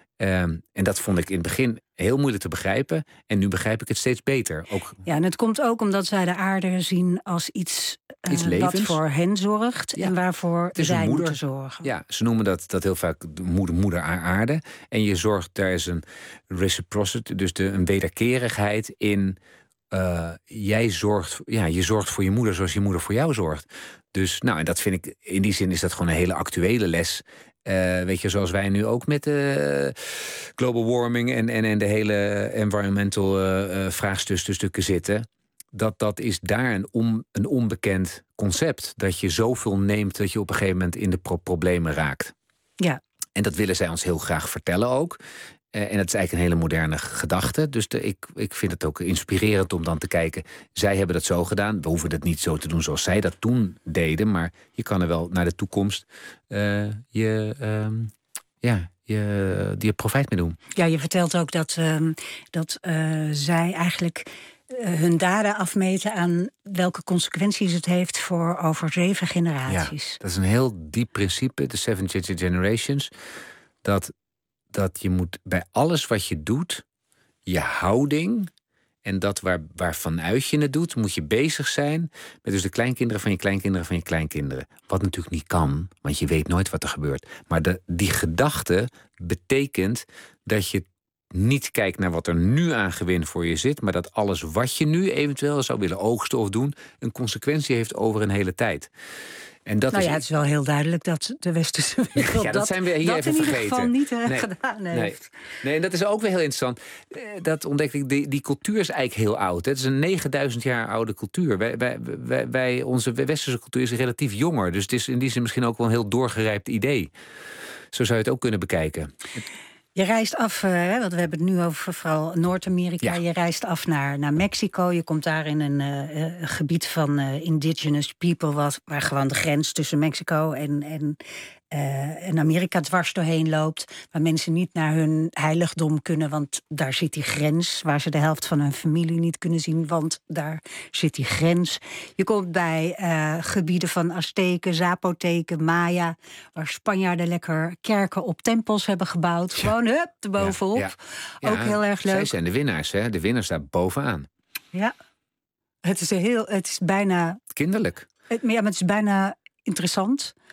S5: Um, en dat vond ik in het begin heel moeilijk te begrijpen. En nu begrijp ik het steeds beter. Ook...
S4: Ja, en het komt ook omdat zij de aarde zien als iets, uh, iets wat voor hen zorgt. Ja. En waarvoor zij moeten zorgen.
S5: Ja, ze noemen dat, dat heel vaak de moeder, moeder aarde. En je zorgt, daar is een reciprocity, dus de, een wederkerigheid in. Uh, jij zorgt, ja, je zorgt voor je moeder zoals je moeder voor jou zorgt. Dus, nou, en dat vind ik, in die zin is dat gewoon een hele actuele les. Uh, weet je, zoals wij nu ook met uh, global warming en, en, en de hele environmental uh, vraagstukken zitten. Dat, dat is daar een, on, een onbekend concept. Dat je zoveel neemt dat je op een gegeven moment in de pro- problemen raakt.
S4: Ja.
S5: En dat willen zij ons heel graag vertellen ook. Uh, en dat is eigenlijk een hele moderne gedachte. Dus de, ik, ik vind het ook inspirerend om dan te kijken. Zij hebben dat zo gedaan. We hoeven het niet zo te doen zoals zij dat toen deden. Maar je kan er wel naar de toekomst uh, je, uh, ja, je, je profijt mee doen.
S4: Ja, je vertelt ook dat, uh, dat uh, zij eigenlijk uh, hun daden afmeten aan welke consequenties het heeft voor over zeven generaties.
S5: Ja, dat is een heel diep principe, de Seven Generations. Dat... dat je moet bij alles wat je doet, je houding en dat waar, waarvanuit je het doet, moet je bezig zijn met dus de kleinkinderen van je kleinkinderen van je kleinkinderen. Wat natuurlijk niet kan, want je weet nooit wat er gebeurt. Maar de, die gedachte betekent dat je niet kijkt naar wat er nu aan gewin voor je zit, maar dat alles wat je nu eventueel zou willen oogsten of doen, een consequentie heeft over een hele tijd. En dat
S4: nou ja,
S5: is...
S4: het is wel heel duidelijk dat de westerse wereld
S5: ja, dat, dat zijn we hier
S4: dat
S5: even
S4: in ieder
S5: vergeten.
S4: geval niet uh,
S5: nee,
S4: gedaan heeft.
S5: Nee. nee, en dat is ook weer heel interessant. Dat ontdekte ik, die, die cultuur is eigenlijk heel oud. Het is een negenduizend jaar oude cultuur. Wij, wij, wij, wij, onze westerse cultuur is relatief jonger. Dus het is in die zin misschien ook wel een heel doorgerijpt idee. Zo zou je het ook kunnen bekijken.
S4: Je reist af, uh, want we hebben het nu over vooral Noord-Amerika. Ja. Je reist af naar, naar Mexico. Je komt daar in een uh, gebied van uh, indigenous people, wat, waar gewoon de grens tussen Mexico en, en, uh, en Amerika dwars doorheen loopt. Waar mensen niet naar hun heiligdom kunnen, want daar zit die grens. Waar ze de helft van hun familie niet kunnen zien, want daar zit die grens. Je komt bij uh, gebieden van Azteken, Zapoteken, Maya, waar Spanjaarden lekker kerken op tempels hebben gebouwd. Gewoon hup, erbovenop. Ja, ja. Ook ja, heel erg leuk.
S5: Zij zijn de winnaars, hè? De winnaars daar bovenaan.
S4: Ja, het is, heel, het is bijna...
S5: Kinderlijk.
S4: Het, ja, maar het is bijna interessant.
S5: Ja.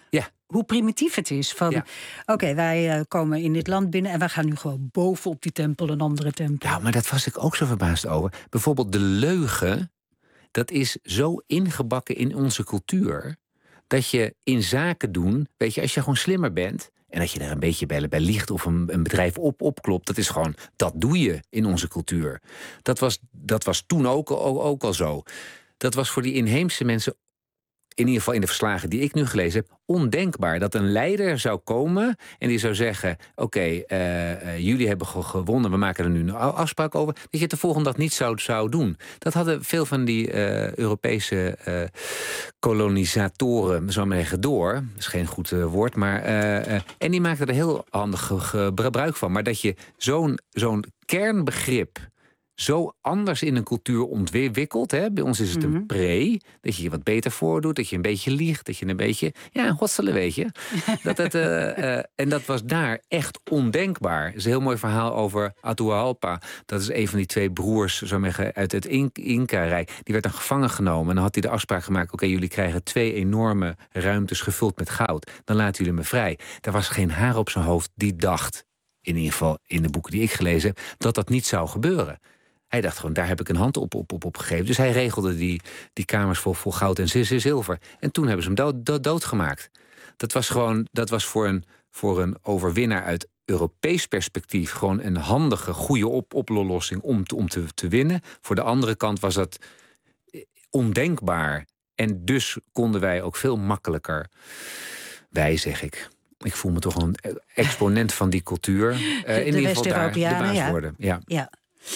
S4: hoe primitief het is. Van,
S5: Ja.
S4: oké, okay, wij uh, komen in dit land binnen en wij gaan nu gewoon bovenop die tempel een andere tempel.
S5: Nou, maar dat was ik ook zo verbaasd over. Bijvoorbeeld de leugen, dat is zo ingebakken in onze cultuur, dat je in zaken doen, weet je, als je gewoon slimmer bent en dat je daar een beetje bij, bij liegt of een, een bedrijf op opklopt, dat is gewoon, dat doe je in onze cultuur. Dat was, dat was toen ook, ook, ook al zo. Dat was voor die inheemse mensen, in ieder geval in de verslagen die ik nu gelezen heb, ondenkbaar dat een leider zou komen en die zou zeggen, oké, okay, uh, uh, jullie hebben gewonnen, we maken er nu een afspraak over, dat je het de volgende dag niet zou, zou doen. Dat hadden veel van die uh, Europese uh, kolonisatoren, zo maar zeggen, door. Dat is geen goed uh, woord, maar uh, uh, en die maakten er heel handig gebruik van. Maar dat je zo'n, zo'n kernbegrip zo anders in een cultuur ontwikkeld. Hè? Bij ons is het een pre, dat je je wat beter voordoet, dat je een beetje liegt, dat je een beetje, ja, hotselen, weet je. dat het, uh, uh, en dat was daar echt ondenkbaar. Er is een heel mooi verhaal over Atahualpa. Dat is een van die twee broers zo zeggen, uit het Inca-rijk. Die werd dan gevangen genomen en dan had hij de afspraak gemaakt, oké, okay, jullie krijgen twee enorme ruimtes gevuld met goud. Dan laten jullie me vrij. Er was geen haar op zijn hoofd die dacht, in ieder geval in de boeken die ik gelezen heb, dat dat niet zou gebeuren. Hij dacht gewoon, daar heb ik een hand op, op, op, op gegeven. Dus hij regelde die, die kamers vol, vol goud en zilver. En toen hebben ze hem dood, dood, doodgemaakt. Dat was gewoon, dat was voor een, voor een overwinnaar uit Europees perspectief gewoon een handige, goede op, oplossing om, te, om te, te winnen. Voor de andere kant was dat ondenkbaar. En dus konden wij ook veel makkelijker, wij zeg ik, ik voel me toch een exponent van die cultuur, uh, in ieder geval daar de baas
S4: ja.
S5: worden. Ja.
S4: ja.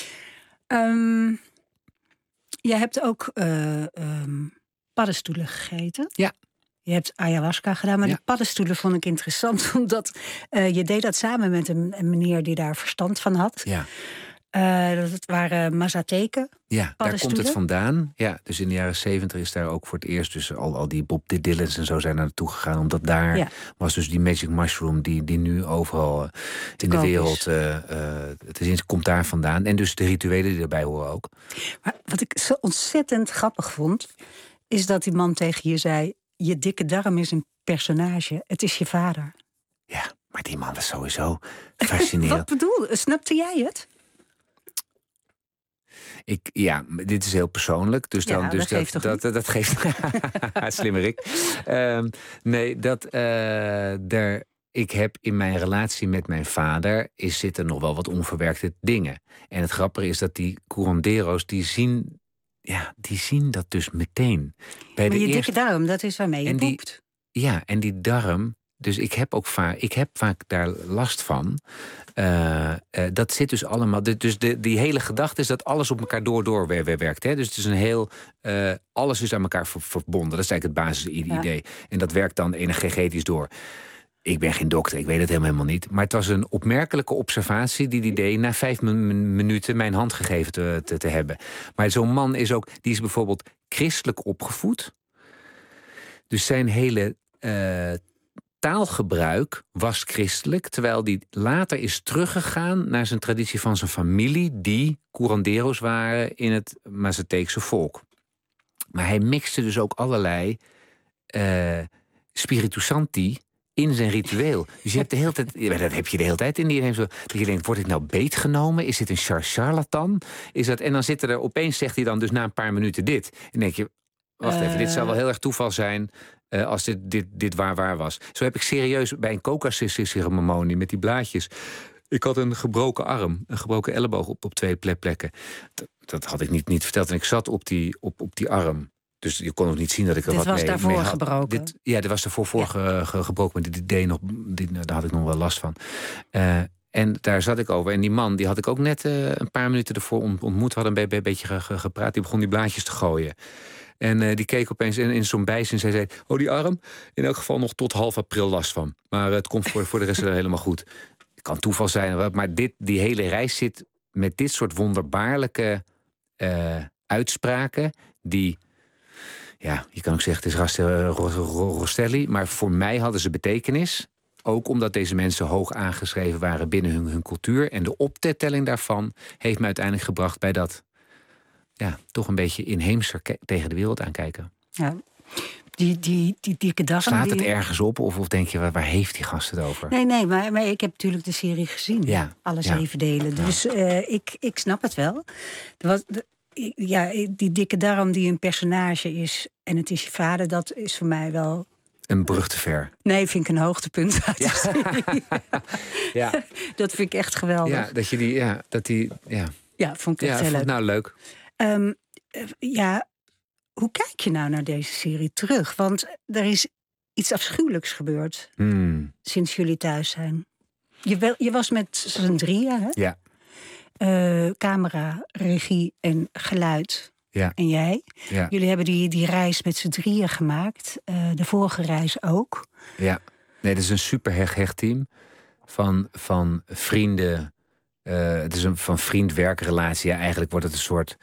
S4: Um, je hebt ook uh, um, paddenstoelen gegeten.
S5: Ja.
S4: Je hebt ayahuasca gedaan, maar ja. die paddenstoelen vond ik interessant, omdat uh, je deed dat samen met een, een meneer die daar verstand van had.
S5: Ja.
S4: Uh, dat waren mazateken.
S5: Ja, daar komt het vandaan. Ja, dus in de jaren zeventig is daar ook voor het eerst, dus al, al die Bob Dylan's en zo zijn naartoe gegaan, omdat daar ja. was dus die magic mushroom die, die nu overal uh, in de wereld uh, uh, het is, komt daar vandaan. En dus de rituelen die erbij horen ook.
S4: Maar wat ik zo ontzettend grappig vond, is dat die man tegen je zei, je dikke darm is een personage, het is je vader.
S5: Ja, maar die man was sowieso fascinerend.
S4: Wat bedoel, snapte jij het?
S5: Ik, ja, dit is heel persoonlijk. Dus dan,
S4: ja,
S5: dus
S4: dat,
S5: dat,
S4: geeft toch
S5: dat, dat, dat geeft. Slimmerik. Um, nee, dat. Uh, der, ik heb in mijn relatie met mijn vader is zitten nog wel wat onverwerkte dingen. En het grappige is dat die curandero's die zien. Ja, die zien dat dus meteen. Bij
S4: maar
S5: de
S4: je
S5: eerste...
S4: dikke darm, dat is waarmee je
S5: en
S4: poept.
S5: Die, ja, en die darm. Dus ik heb ook vaak, ik heb vaak daar last van. Uh, uh, dat zit dus allemaal. Dus de, die hele gedachte is dat alles op elkaar door door werkt. Hè? Dus het is een heel. Uh, alles is aan elkaar ver, verbonden. Dat is eigenlijk het basisidee. Ja. En dat werkt dan energetisch door. Ik ben geen dokter, ik weet het helemaal niet. Maar het was een opmerkelijke observatie die die deed na vijf min- minuten mijn hand gegeven te, te, te hebben. Maar zo'n man is ook, die is bijvoorbeeld christelijk opgevoed. Dus zijn hele uh, taalgebruik was christelijk, terwijl die later is teruggegaan naar zijn traditie van zijn familie, die curandero's waren in het Mazateekse volk. Maar hij mixte dus ook allerlei uh, Spiritu Santi in zijn ritueel. Dus je hebt de hele tijd, ja, dat heb je de hele tijd in die zo, dat je denkt, word ik nou beetgenomen? Is dit een char charlatan? Is dat? En dan zit er opeens, zegt hij dan dus na een paar minuten dit. En dan denk je, wacht even, uh... dit zou wel heel erg toeval zijn. Uh, als dit, dit, dit waar waar was. Zo heb ik serieus bij een coca-ceremonie met die blaadjes. Ik had een gebroken arm, een gebroken elleboog op, op twee plekken. Dat, dat had ik niet, niet verteld. En ik zat op die, op, op die arm. Dus je kon ook niet zien dat ik er
S4: dit
S5: wat mee had.
S4: Dit was daarvoor gebroken? Dit,
S5: ja, dit was daarvoor voor ja. ge, gebroken. Maar dit idee nog, dit, daar had ik nog wel last van. Uh, en daar zat ik over. En die man, die had ik ook net uh, een paar minuten ervoor ontmoet. Hadden een, een beetje gepraat. Die begon die blaadjes te gooien. En uh, die keek opeens in, in zo'n bijzin en zij zei, oh, die arm, in elk geval nog tot half april last van. Maar uh, het komt voor, voor de rest helemaal goed. Het kan toeval zijn, maar dit, die hele reis zit met dit soort wonderbaarlijke uh, uitspraken, die, ja, je kan ook zeggen, het is Rostelli, maar voor mij hadden ze betekenis. Ook omdat deze mensen hoog aangeschreven waren binnen hun, hun cultuur. En de optelling daarvan heeft me uiteindelijk gebracht bij dat, ja, toch een beetje inheemser ke- tegen de wereld aankijken.
S4: Ja. Die, die, die dikke darm.
S5: Slaat het
S4: die...
S5: ergens op? Of, of denk je, waar, waar heeft die gast het over?
S4: Nee, nee, maar, maar ik heb natuurlijk de serie gezien.
S5: Ja,
S4: Alle
S5: ja.
S4: zeven delen.
S5: Ja.
S4: Dus uh, ik, ik snap het wel. Er was, de, ja, die dikke darm die een personage is en het is je vader, dat is voor mij wel...
S5: Een brug te ver.
S4: Nee, vind ik een hoogtepunt uit de
S5: Ja.
S4: serie.
S5: Ja.
S4: Dat vind ik echt geweldig.
S5: Ja, dat je die, ja, dat die, ja.
S4: Ja, vond ik echt
S5: Ja,
S4: heel
S5: vond,
S4: leuk.
S5: nou leuk.
S4: Um, uh, ja, hoe kijk je nou naar deze serie terug? Want er is iets afschuwelijks gebeurd
S5: Hmm.
S4: sinds jullie thuis zijn. Je, wel, je was met z'n drieën, hè?
S5: Ja.
S4: Uh, camera, regie en geluid.
S5: Ja.
S4: En jij.
S5: Ja.
S4: Jullie hebben die, die reis met z'n drieën gemaakt. Uh, de vorige reis ook.
S5: Ja. Nee, het is een super hecht, hecht team. Van, van vrienden. Uh, het is een van vriend-werkrelatie. Ja, eigenlijk wordt het een soort...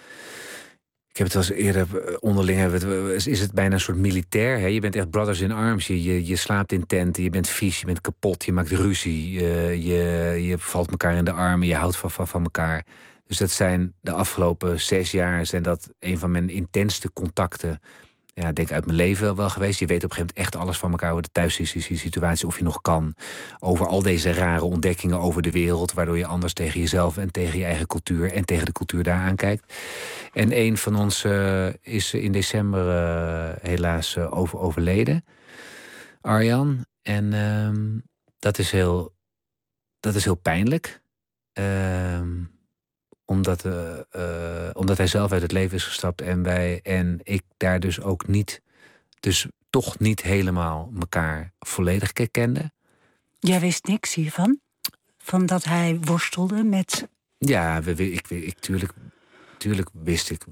S5: Ik heb het wel eens eerder onderling... Hebben het, is het bijna een soort militair. Hè? Je bent echt brothers in arms. Je, je, je slaapt in tenten. Je bent vies. Je bent kapot. Je maakt ruzie. Je, je, je valt elkaar in de armen. Je houdt van, van, van elkaar. Dus dat zijn de afgelopen zes jaar... zijn dat een van mijn intensste contacten... Ja, ik denk uit mijn leven wel geweest. Je weet op een gegeven moment echt alles van elkaar... over de thuissituatie, of je nog kan. Over al deze rare ontdekkingen over de wereld... waardoor je anders tegen jezelf en tegen je eigen cultuur... en tegen de cultuur daar aankijkt. En een van ons uh, is in december uh, helaas uh, over, overleden. Arjan. En uh, dat, is heel, dat is heel pijnlijk. Uh, Omdat, uh, uh, omdat hij zelf uit het leven is gestapt en wij en ik daar dus ook niet, dus toch niet helemaal elkaar volledig kende.
S4: Jij wist niks hiervan? Van dat hij worstelde met...
S5: Ja, we, ik, ik, tuurlijk, tuurlijk wist ik.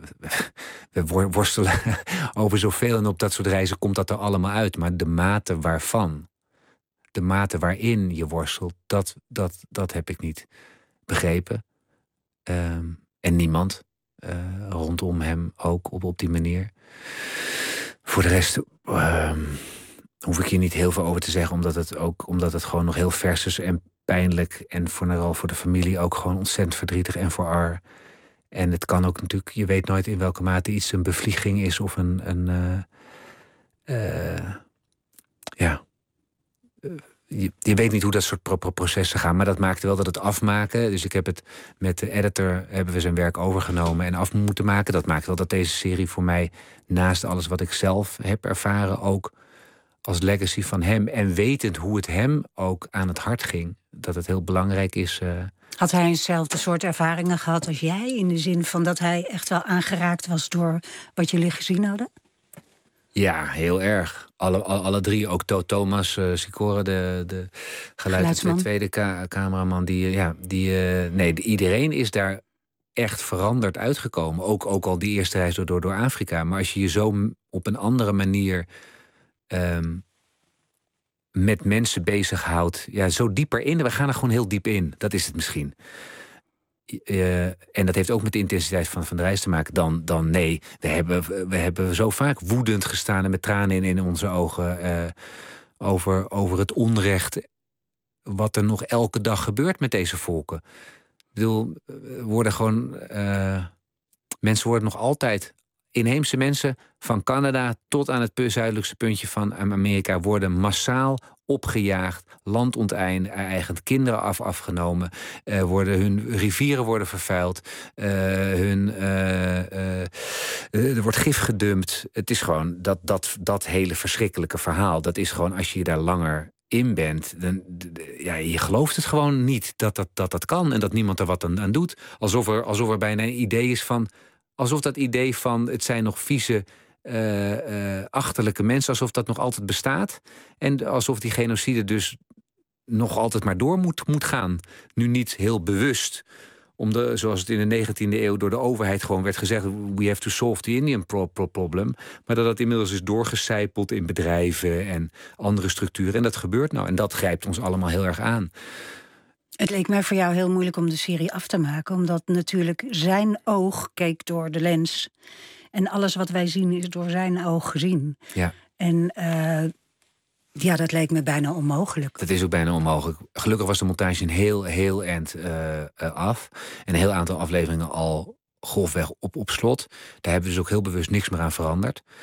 S5: We worstelen over zoveel en op dat soort reizen komt dat er allemaal uit. Maar de mate waarvan, de mate waarin je worstelt, dat, dat, dat heb ik niet begrepen. Um, en niemand uh, rondom hem ook op, op die manier. Voor de rest um, hoef ik hier niet heel veel over te zeggen... omdat het, ook, omdat het gewoon nog heel vers is en pijnlijk... en vooral voor de familie ook gewoon ontzettend verdrietig en voor Ar. En het kan ook natuurlijk... je weet nooit in welke mate iets een bevlieging is... of een... een uh, uh, ja... Uh, Je, je weet niet hoe dat soort pro- pro- processen gaan, maar dat maakte wel dat het afmaken. Dus ik heb het met de editor, hebben we zijn werk overgenomen en af moeten maken. Dat maakt wel dat deze serie voor mij, naast alles wat ik zelf heb ervaren, ook als legacy van hem en wetend hoe het hem ook aan het hart ging, dat het heel belangrijk is. Uh...
S4: Had hij eenzelfde soort ervaringen gehad als jij, in de zin van dat hij echt wel aangeraakt was door wat jullie gezien hadden?
S5: Ja, heel erg. Alle, alle, alle drie, ook Thomas uh, Sikora, de, de geluid, de tweede ka- cameraman. Die, ja, die, uh, nee, de, iedereen is daar echt veranderd uitgekomen. Ook, ook al die eerste reis door, door Afrika. Maar als je je zo op een andere manier um, met mensen bezighoudt, ja, zo dieper in. We gaan er gewoon heel diep in. Dat is het misschien. Uh, en dat heeft ook met de intensiteit van, van de reis te maken. Dan, dan nee, we hebben, we hebben zo vaak woedend gestaan en met tranen in, in onze ogen uh, over, over het onrecht wat er nog elke dag gebeurt met deze volken. Ik bedoel, worden gewoon uh, mensen worden nog altijd, inheemse mensen van Canada tot aan het zuidelijkste puntje van Amerika worden massaal opgejaagd, land onteigend, kinderen af, afgenomen, uh, worden, hun rivieren worden vervuild, uh, hun, uh, uh, uh, er wordt gif gedumpt. Het is gewoon dat, dat, dat hele verschrikkelijke verhaal. Dat is gewoon, als je daar langer in bent, dan, ja, je gelooft het gewoon niet dat dat, dat dat kan en dat niemand er wat aan, aan doet. Alsof er, alsof er bijna een idee is van, alsof dat idee van het zijn nog vieze Uh, uh, achterlijke mensen, alsof dat nog altijd bestaat. En alsof die genocide dus nog altijd maar door moet, moet gaan. Nu niet heel bewust, om de, zoals het in de negentiende eeuw door de overheid gewoon werd gezegd, we have to solve the Indian pro- pro- problem. Maar dat dat inmiddels is doorgecijpeld in bedrijven en andere structuren. En dat gebeurt nou. En dat grijpt ons allemaal heel erg aan.
S4: Het leek mij voor jou heel moeilijk om de serie af te maken, omdat natuurlijk zijn oog keek door de lens. En alles wat wij zien is door zijn oog gezien. Ja. En uh, ja, dat leek me bijna onmogelijk.
S5: Dat is ook bijna onmogelijk. Gelukkig was de montage een heel, heel eind uh, uh, af. En een heel aantal afleveringen al golfweg op, op slot. Daar hebben we dus ook heel bewust niks meer aan veranderd.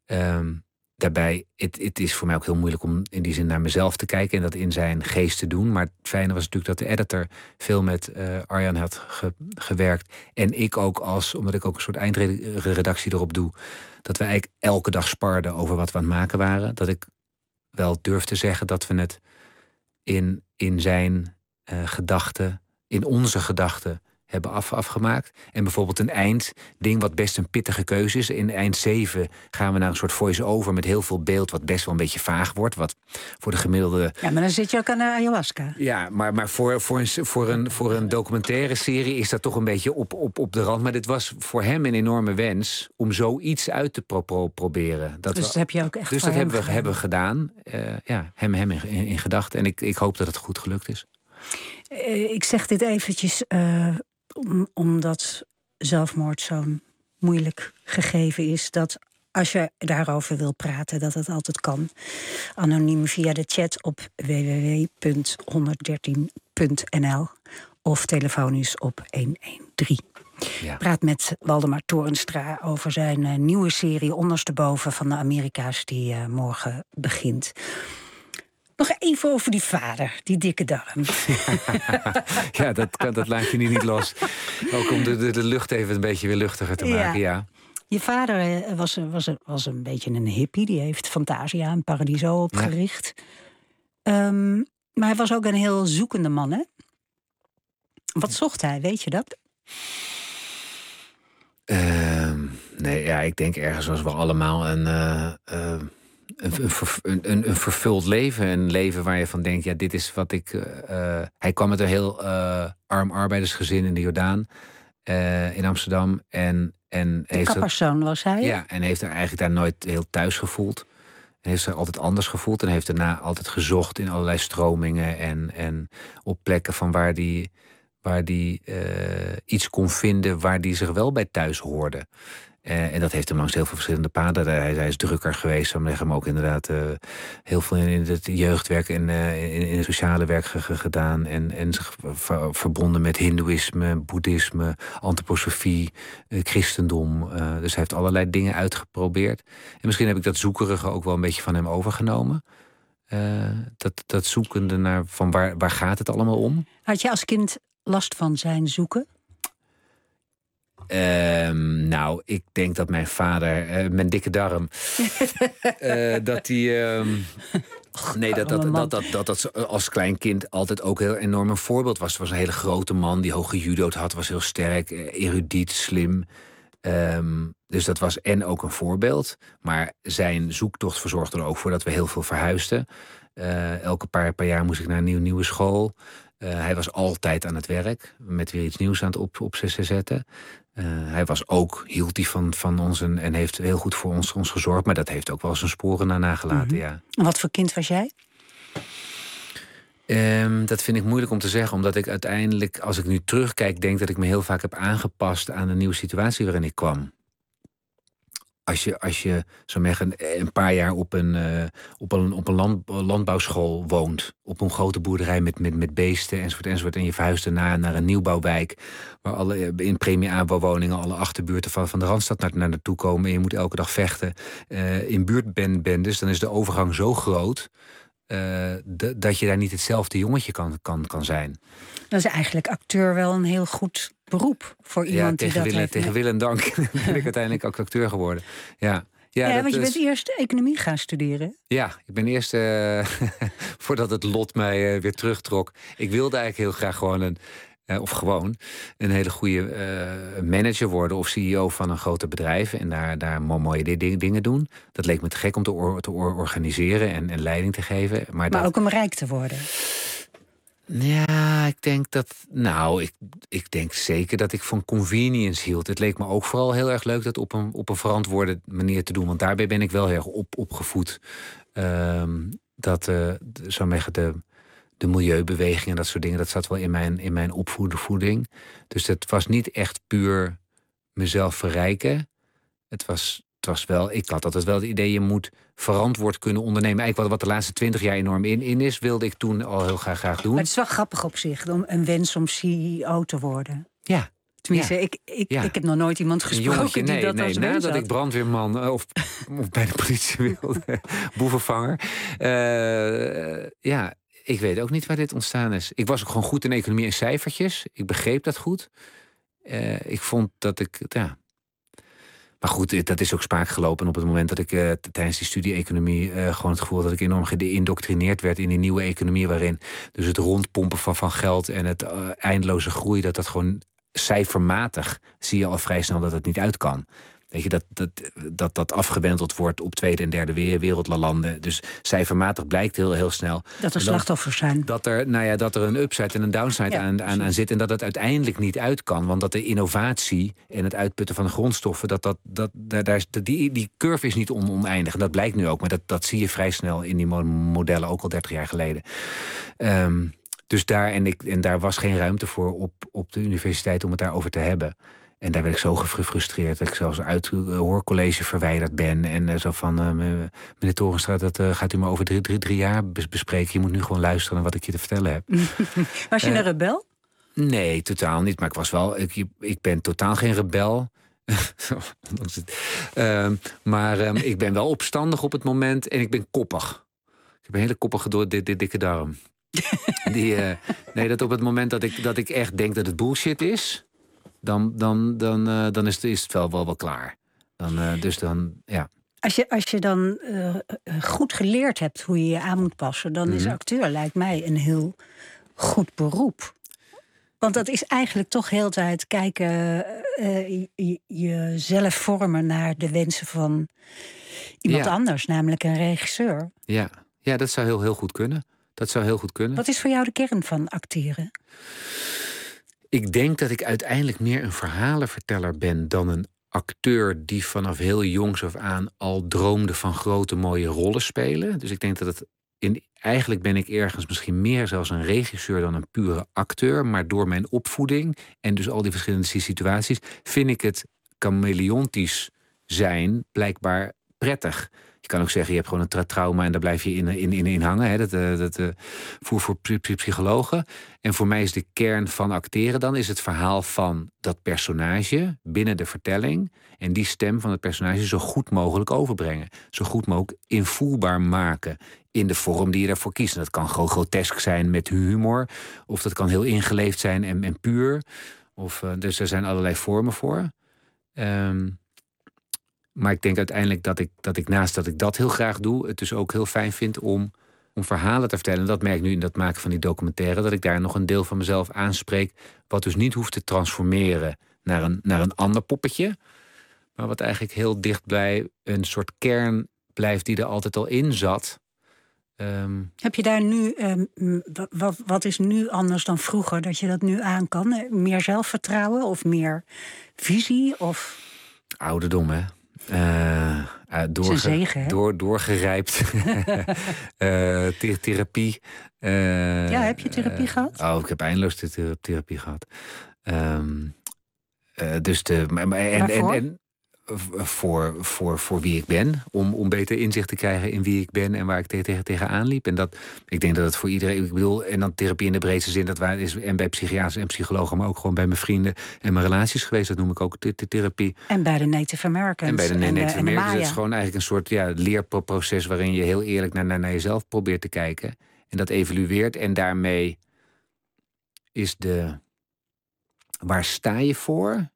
S5: Um, daarbij, het, het is voor mij ook heel moeilijk om in die zin naar mezelf te kijken en dat in zijn geest te doen. Maar het fijne was natuurlijk dat de editor veel met uh, Arjan had ge, gewerkt. En ik ook als, omdat ik ook een soort eindredactie erop doe, dat we eigenlijk elke dag sparden over wat we aan het maken waren. Dat ik wel durf te zeggen dat we het in, in zijn uh, gedachten, in onze gedachten hebben af, afgemaakt. En bijvoorbeeld een eindding wat best een pittige keuze is. In eind zeven gaan we naar een soort voice-over met heel veel beeld wat best wel een beetje vaag wordt. Wat voor de gemiddelde...
S4: Ja, maar dan zit je ook aan de ayahuasca.
S5: Ja, maar, maar voor, voor, een, voor, een, voor een documentaire serie is dat toch een beetje op, op, op de rand. Maar dit was voor hem een enorme wens om zoiets uit te pro- pro- proberen. Dat
S4: dus dat
S5: we,
S4: heb je ook echt
S5: Dus
S4: voor
S5: dat
S4: hem
S5: hebben we, hebben we gedaan. Uh, ja, hem, hem in, in, in gedachten. En ik, ik hoop dat het goed gelukt is.
S4: Uh, ik zeg dit eventjes... Uh... Om, omdat zelfmoord zo'n moeilijk gegeven is, dat als je daarover wil praten, dat het altijd kan. Anoniem via de chat op w w w punt honderddertien punt n l of telefonisch op honderddertien. Ja. Praat met Waldemar Torenstra over zijn uh, nieuwe serie Ondersteboven van de Amerika's die uh, morgen begint. Nog even over die vader, die dikke darm.
S5: Ja, dat, kan, dat laat je niet, niet los. Ook om de, de, de lucht even een beetje weer luchtiger te maken, ja. ja.
S4: Je vader was, was, was een beetje een hippie. Die heeft Fantasia en Paradiso opgericht. Ja. Um, maar hij was ook een heel zoekende man, hè? Wat zocht hij, weet je dat?
S5: Uh, nee, ja, ik denk ergens zoals we allemaal een... Uh, uh, Een, een, een, een vervuld leven. Een leven waar je van denkt, ja, dit is wat ik... Uh, hij kwam met een heel uh, arm arbeidersgezin in de Jordaan. Uh, in Amsterdam. En, en
S4: de kapperszoon was hij?
S5: Ja, en heeft er eigenlijk daar nooit heel thuis gevoeld. En heeft zich altijd anders gevoeld. En heeft daarna altijd gezocht in allerlei stromingen. En, en op plekken van waar die, waar die uh, iets kon vinden waar die zich wel bij thuis hoorde. Uh, en dat heeft hem langs heel veel verschillende paden. Hij, hij is drukker geweest, zou ik zeggen, maar ook inderdaad uh, heel veel in het jeugdwerk en uh, in, in het sociale werk ge- ge- gedaan. En, en zich ver- verbonden met hindoeïsme, boeddhisme, antroposofie, uh, christendom. Uh, dus hij heeft allerlei dingen uitgeprobeerd. En misschien heb ik dat zoekerige ook wel een beetje van hem overgenomen. Uh, dat, dat zoekende naar van waar, waar gaat het allemaal om.
S4: Had je als kind last van zijn zoeken?
S5: Um, nou, ik denk dat mijn vader, uh, mijn dikke darm, uh, dat die, um, nee, dat dat, dat, dat, dat dat als klein kind altijd ook heel enorm een voorbeeld was. Het was een hele grote man die hoog gejudo'd had, was heel sterk, erudiet, slim. Um, dus dat was en ook een voorbeeld. Maar zijn zoektocht verzorgde er ook voor dat we heel veel verhuisden. Uh, elke paar, paar jaar moest ik naar een nieuw, nieuwe school. Uh, hij was altijd aan het werk, met weer iets nieuws aan het op, op zetten. Uh, hij was ook, hield hij van, van ons en, en heeft heel goed voor ons, ons gezorgd. Maar dat heeft ook wel zijn sporen na nagelaten, mm-hmm. ja.
S4: En wat voor kind was jij?
S5: Um, dat vind ik moeilijk om te zeggen, omdat ik uiteindelijk, als ik nu terugkijk, denk dat ik me heel vaak heb aangepast aan de nieuwe situatie waarin ik kwam. Als je, als je zo zeggen, een paar jaar op een, uh, op een, op een land, landbouwschool woont, op een grote boerderij met, met, met beesten enzovoort, enzovoort, en je verhuist daarna naar een nieuwbouwwijk, waar alle, in premie-aanbouwwoningen alle achterbuurten van, van de Randstad naar, naar naartoe komen en je moet elke dag vechten uh, in buurtbendes, dan is de overgang zo groot uh, d- dat je daar niet hetzelfde jongetje kan, kan, kan zijn.
S4: Dan is eigenlijk acteur wel een heel goed beroep voor iemand
S5: ja,
S4: die dat
S5: willen,
S4: heeft.
S5: Tegen wil en dank ben ik uiteindelijk ook acteur geworden. Ja,
S4: ja,
S5: ja,
S4: ja want je
S5: is...
S4: bent eerst economie gaan studeren.
S5: Ja, ik ben eerst, uh, voordat het lot mij uh, weer terugtrok. Ik wilde eigenlijk heel graag gewoon een, uh, of gewoon, een hele goede uh, manager worden of C E O van een grote bedrijf. En daar, daar mooie ding, dingen doen. Dat leek me te gek om te, or, te or, organiseren en, en leiding te geven. Maar,
S4: maar
S5: dat...
S4: ook om rijk te worden.
S5: Ja, ik denk dat... Nou, ik, ik denk zeker dat ik van convenience hield. Het leek me ook vooral heel erg leuk dat op een, op een verantwoorde manier te doen. Want daarbij ben ik wel heel erg op, opgevoed. Um, dat, uh, zou zeggen, de, de milieubeweging en dat soort dingen... dat zat wel in mijn, in mijn opvoeding. Dus het was niet echt puur mezelf verrijken. Het was... Het was wel, ik had altijd wel het idee, je moet verantwoord kunnen ondernemen. Eigenlijk wat, wat de laatste twintig jaar enorm in, in is, wilde ik toen al heel graag, graag doen.
S4: Maar het is wel grappig op zich, om een wens om C E O te worden.
S5: Ja.
S4: Tenminste,
S5: ja.
S4: ik, ik,
S5: ja.
S4: ik heb nog nooit iemand gesproken
S5: jongetje, nee,
S4: die dat
S5: nee,
S4: als wens
S5: nadat
S4: had.
S5: ik brandweerman of of bij de politie wilde. Boevenvanger. Uh, ja, ik weet ook niet waar dit ontstaan is. Ik was ook gewoon goed in economie en cijfertjes. Ik begreep dat goed. Uh, ik vond dat ik... Ja. Maar goed, dat is ook spaak gelopen op het moment dat ik uh, tijdens die studie economie uh, gewoon het gevoel dat ik enorm geïndoctrineerd werd in die nieuwe economie, waarin dus het rondpompen van, van geld en het uh, eindeloze groei, dat dat gewoon cijfermatig, zie je al vrij snel dat het niet uit kan. Weet je, dat dat, dat dat afgewenteld wordt op tweede en derde wereldlanden. Dus cijfermatig blijkt heel, heel snel.
S4: Dat er slachtoffers zijn.
S5: Dat er, nou ja, dat er een upside en een downside ja, aan, aan, aan zit. En dat het uiteindelijk niet uit kan. Want dat de innovatie en het uitputten van de grondstoffen, dat, dat, dat, daar, daar, die, die curve is niet on, oneindig. En dat blijkt nu ook. Maar dat, dat zie je vrij snel in die modellen, ook al dertig jaar geleden. Um, dus daar, en, ik, en daar was geen ruimte voor op, op de universiteit om het daarover te hebben. En daar werd ik zo gefrustreerd dat ik zelfs uit uh, hoorcollege verwijderd ben. En uh, zo van, uh, meneer Torenstra, dat uh, gaat u maar over drie, drie, drie jaar bespreken. Je moet nu gewoon luisteren naar wat ik je te vertellen heb.
S4: Was je uh, een rebel?
S5: Nee, totaal niet. Maar ik was wel, ik, ik ben totaal geen rebel. uh, maar um, ik ben wel opstandig op het moment en ik ben koppig. Ik heb een hele koppige door dit, dit dikke darm. Die, uh, nee, dat op het moment dat ik, dat ik echt denk dat het bullshit is, dan, dan, dan, uh, dan is, het, is het wel, wel, wel klaar. Dan, uh, dus dan, ja.
S4: Als je, als je dan uh, goed geleerd hebt hoe je je aan moet passen, dan mm-hmm. is acteur, lijkt mij, een heel goed beroep. Want dat is eigenlijk toch heel de tijd kijken, uh, jezelf vormen naar de wensen van iemand ja. anders, namelijk een regisseur.
S5: Ja, ja, dat zou heel, heel goed kunnen. Dat zou heel goed kunnen.
S4: Wat is voor jou de kern van acteren?
S5: Ik denk dat ik uiteindelijk meer een verhalenverteller ben dan een acteur die vanaf heel jongs af aan al droomde van grote mooie rollen spelen. Dus ik denk dat het in, eigenlijk ben ik ergens misschien meer zelfs een regisseur dan een pure acteur. Maar door mijn opvoeding en dus al die verschillende situaties vind ik het chameleontisch zijn blijkbaar prettig. Je kan ook zeggen, je hebt gewoon een tra- trauma en daar blijf je in, in, in, in hangen. Hè? Dat, dat, uh, voor, voor psychologen. En voor mij is de kern van acteren dan is het verhaal van dat personage binnen de vertelling. En die stem van het personage zo goed mogelijk overbrengen. Zo goed mogelijk invoelbaar maken in de vorm die je daarvoor kiest. En dat kan gewoon grotesk zijn met humor. Of dat kan heel ingeleefd zijn en, en puur. Of, uh, dus er zijn allerlei vormen voor. Um, Maar ik denk uiteindelijk dat ik, dat ik naast dat ik dat heel graag doe, het dus ook heel fijn vind om, om verhalen te vertellen. En dat merk ik nu in dat maken van die documentaire, dat ik daar nog een deel van mezelf aanspreek, wat dus niet hoeft te transformeren naar een, naar een ander poppetje. Maar wat eigenlijk heel dicht bij een soort kern blijft die er altijd al in zat. Um,
S4: Heb je daar nu, um, wat, wat is nu anders dan vroeger, dat je dat nu aan kan? Meer zelfvertrouwen of meer visie? Of...
S5: Ouderdom, hè? Uh, uh, doorge- zegen, door, doorgerijpt. uh, therapie. Uh,
S4: ja, heb je therapie uh, gehad?
S5: Oh, ik heb eindeloos therapie gehad. Um, uh, dus de, en, en, en, en voor, voor, voor wie ik ben. Om, om beter inzicht te krijgen in wie ik ben en waar ik tegen, tegen, tegenaan liep. En dat, ik denk dat het voor iedereen, ik bedoel, en dan therapie in de breedste zin, dat waar is, en bij psychiaters en psychologen, maar ook gewoon bij mijn vrienden en mijn relaties geweest. Dat noem ik ook de, de therapie.
S4: En bij de Native Americans.
S5: En bij de
S4: en
S5: Native
S4: de,
S5: Americans.
S4: En
S5: Het is gewoon eigenlijk een soort ja, leerproces waarin je heel eerlijk naar, naar, naar jezelf probeert te kijken. En dat evalueert. En daarmee is de, waar sta je voor?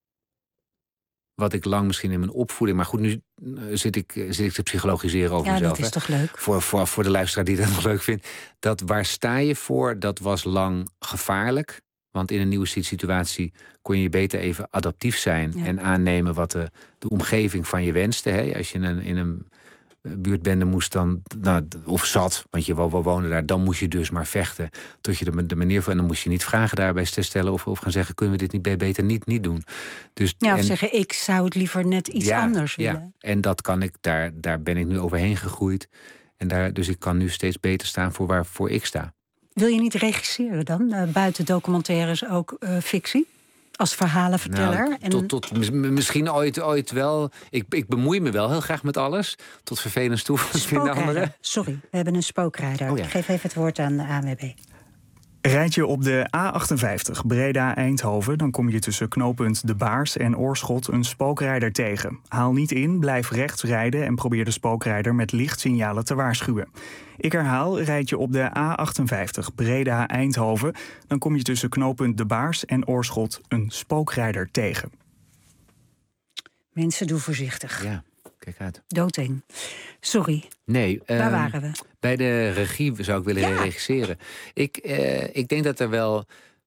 S5: Wat ik lang misschien in mijn opvoeding... Maar goed, nu zit ik, zit ik te psychologiseren over
S4: ja,
S5: mezelf.
S4: Ja, dat is
S5: hè?
S4: toch leuk?
S5: Voor, voor, voor de luisteraar die dat nog leuk vindt. Dat waar sta je voor, dat was lang gevaarlijk. Want in een nieuwe situatie kon je beter even adaptief zijn. Ja. En aannemen wat de, de omgeving van je wenste. Hè? Als je in een, in een buurtbende moest dan... Nou, of zat, want je woonde daar. Dan moest je dus maar vechten. Tot je de, de manier voor... En dan moest je niet vragen daarbij stellen. Of, of gaan zeggen, kunnen we dit niet beter niet, niet doen. Dus,
S4: ja, of
S5: en,
S4: zeggen, ik zou het liever net iets
S5: ja,
S4: anders willen.
S5: Ja. En dat kan ik, daar, daar ben ik nu overheen gegroeid. En daar, dus ik kan nu steeds beter staan voor waarvoor ik sta.
S4: Wil je niet regisseren dan? Uh, buiten documentaires ook uh, fictie? Als verhalenverteller?
S5: Nou,
S4: en...
S5: tot, tot, misschien ooit, ooit wel. Ik, ik bemoei me wel heel graag met alles. Tot vervelend toe.
S4: Spookrijder. Sorry, we hebben een spookrijder. Oh ja. Ik geef even het woord aan de A N W B.
S1: Rijd je op de A achtenvijftig Breda-Eindhoven, dan kom je tussen knooppunt De Baars en Oorschot een spookrijder tegen. Haal niet in, blijf rechts rijden en probeer de spookrijder met lichtsignalen te waarschuwen. Ik herhaal, rijd je op de A achtenvijftig Breda-Eindhoven, dan kom je tussen knooppunt De Baars en Oorschot een spookrijder tegen.
S4: Mensen, doe voorzichtig.
S5: Ja, kijk uit.
S4: Doodeng. Sorry.
S5: Nee.
S4: Waar
S5: um,
S4: waren we?
S5: Bij de regie zou ik willen
S4: Ja.
S5: regisseren. Ik, uh, ik denk dat er wel...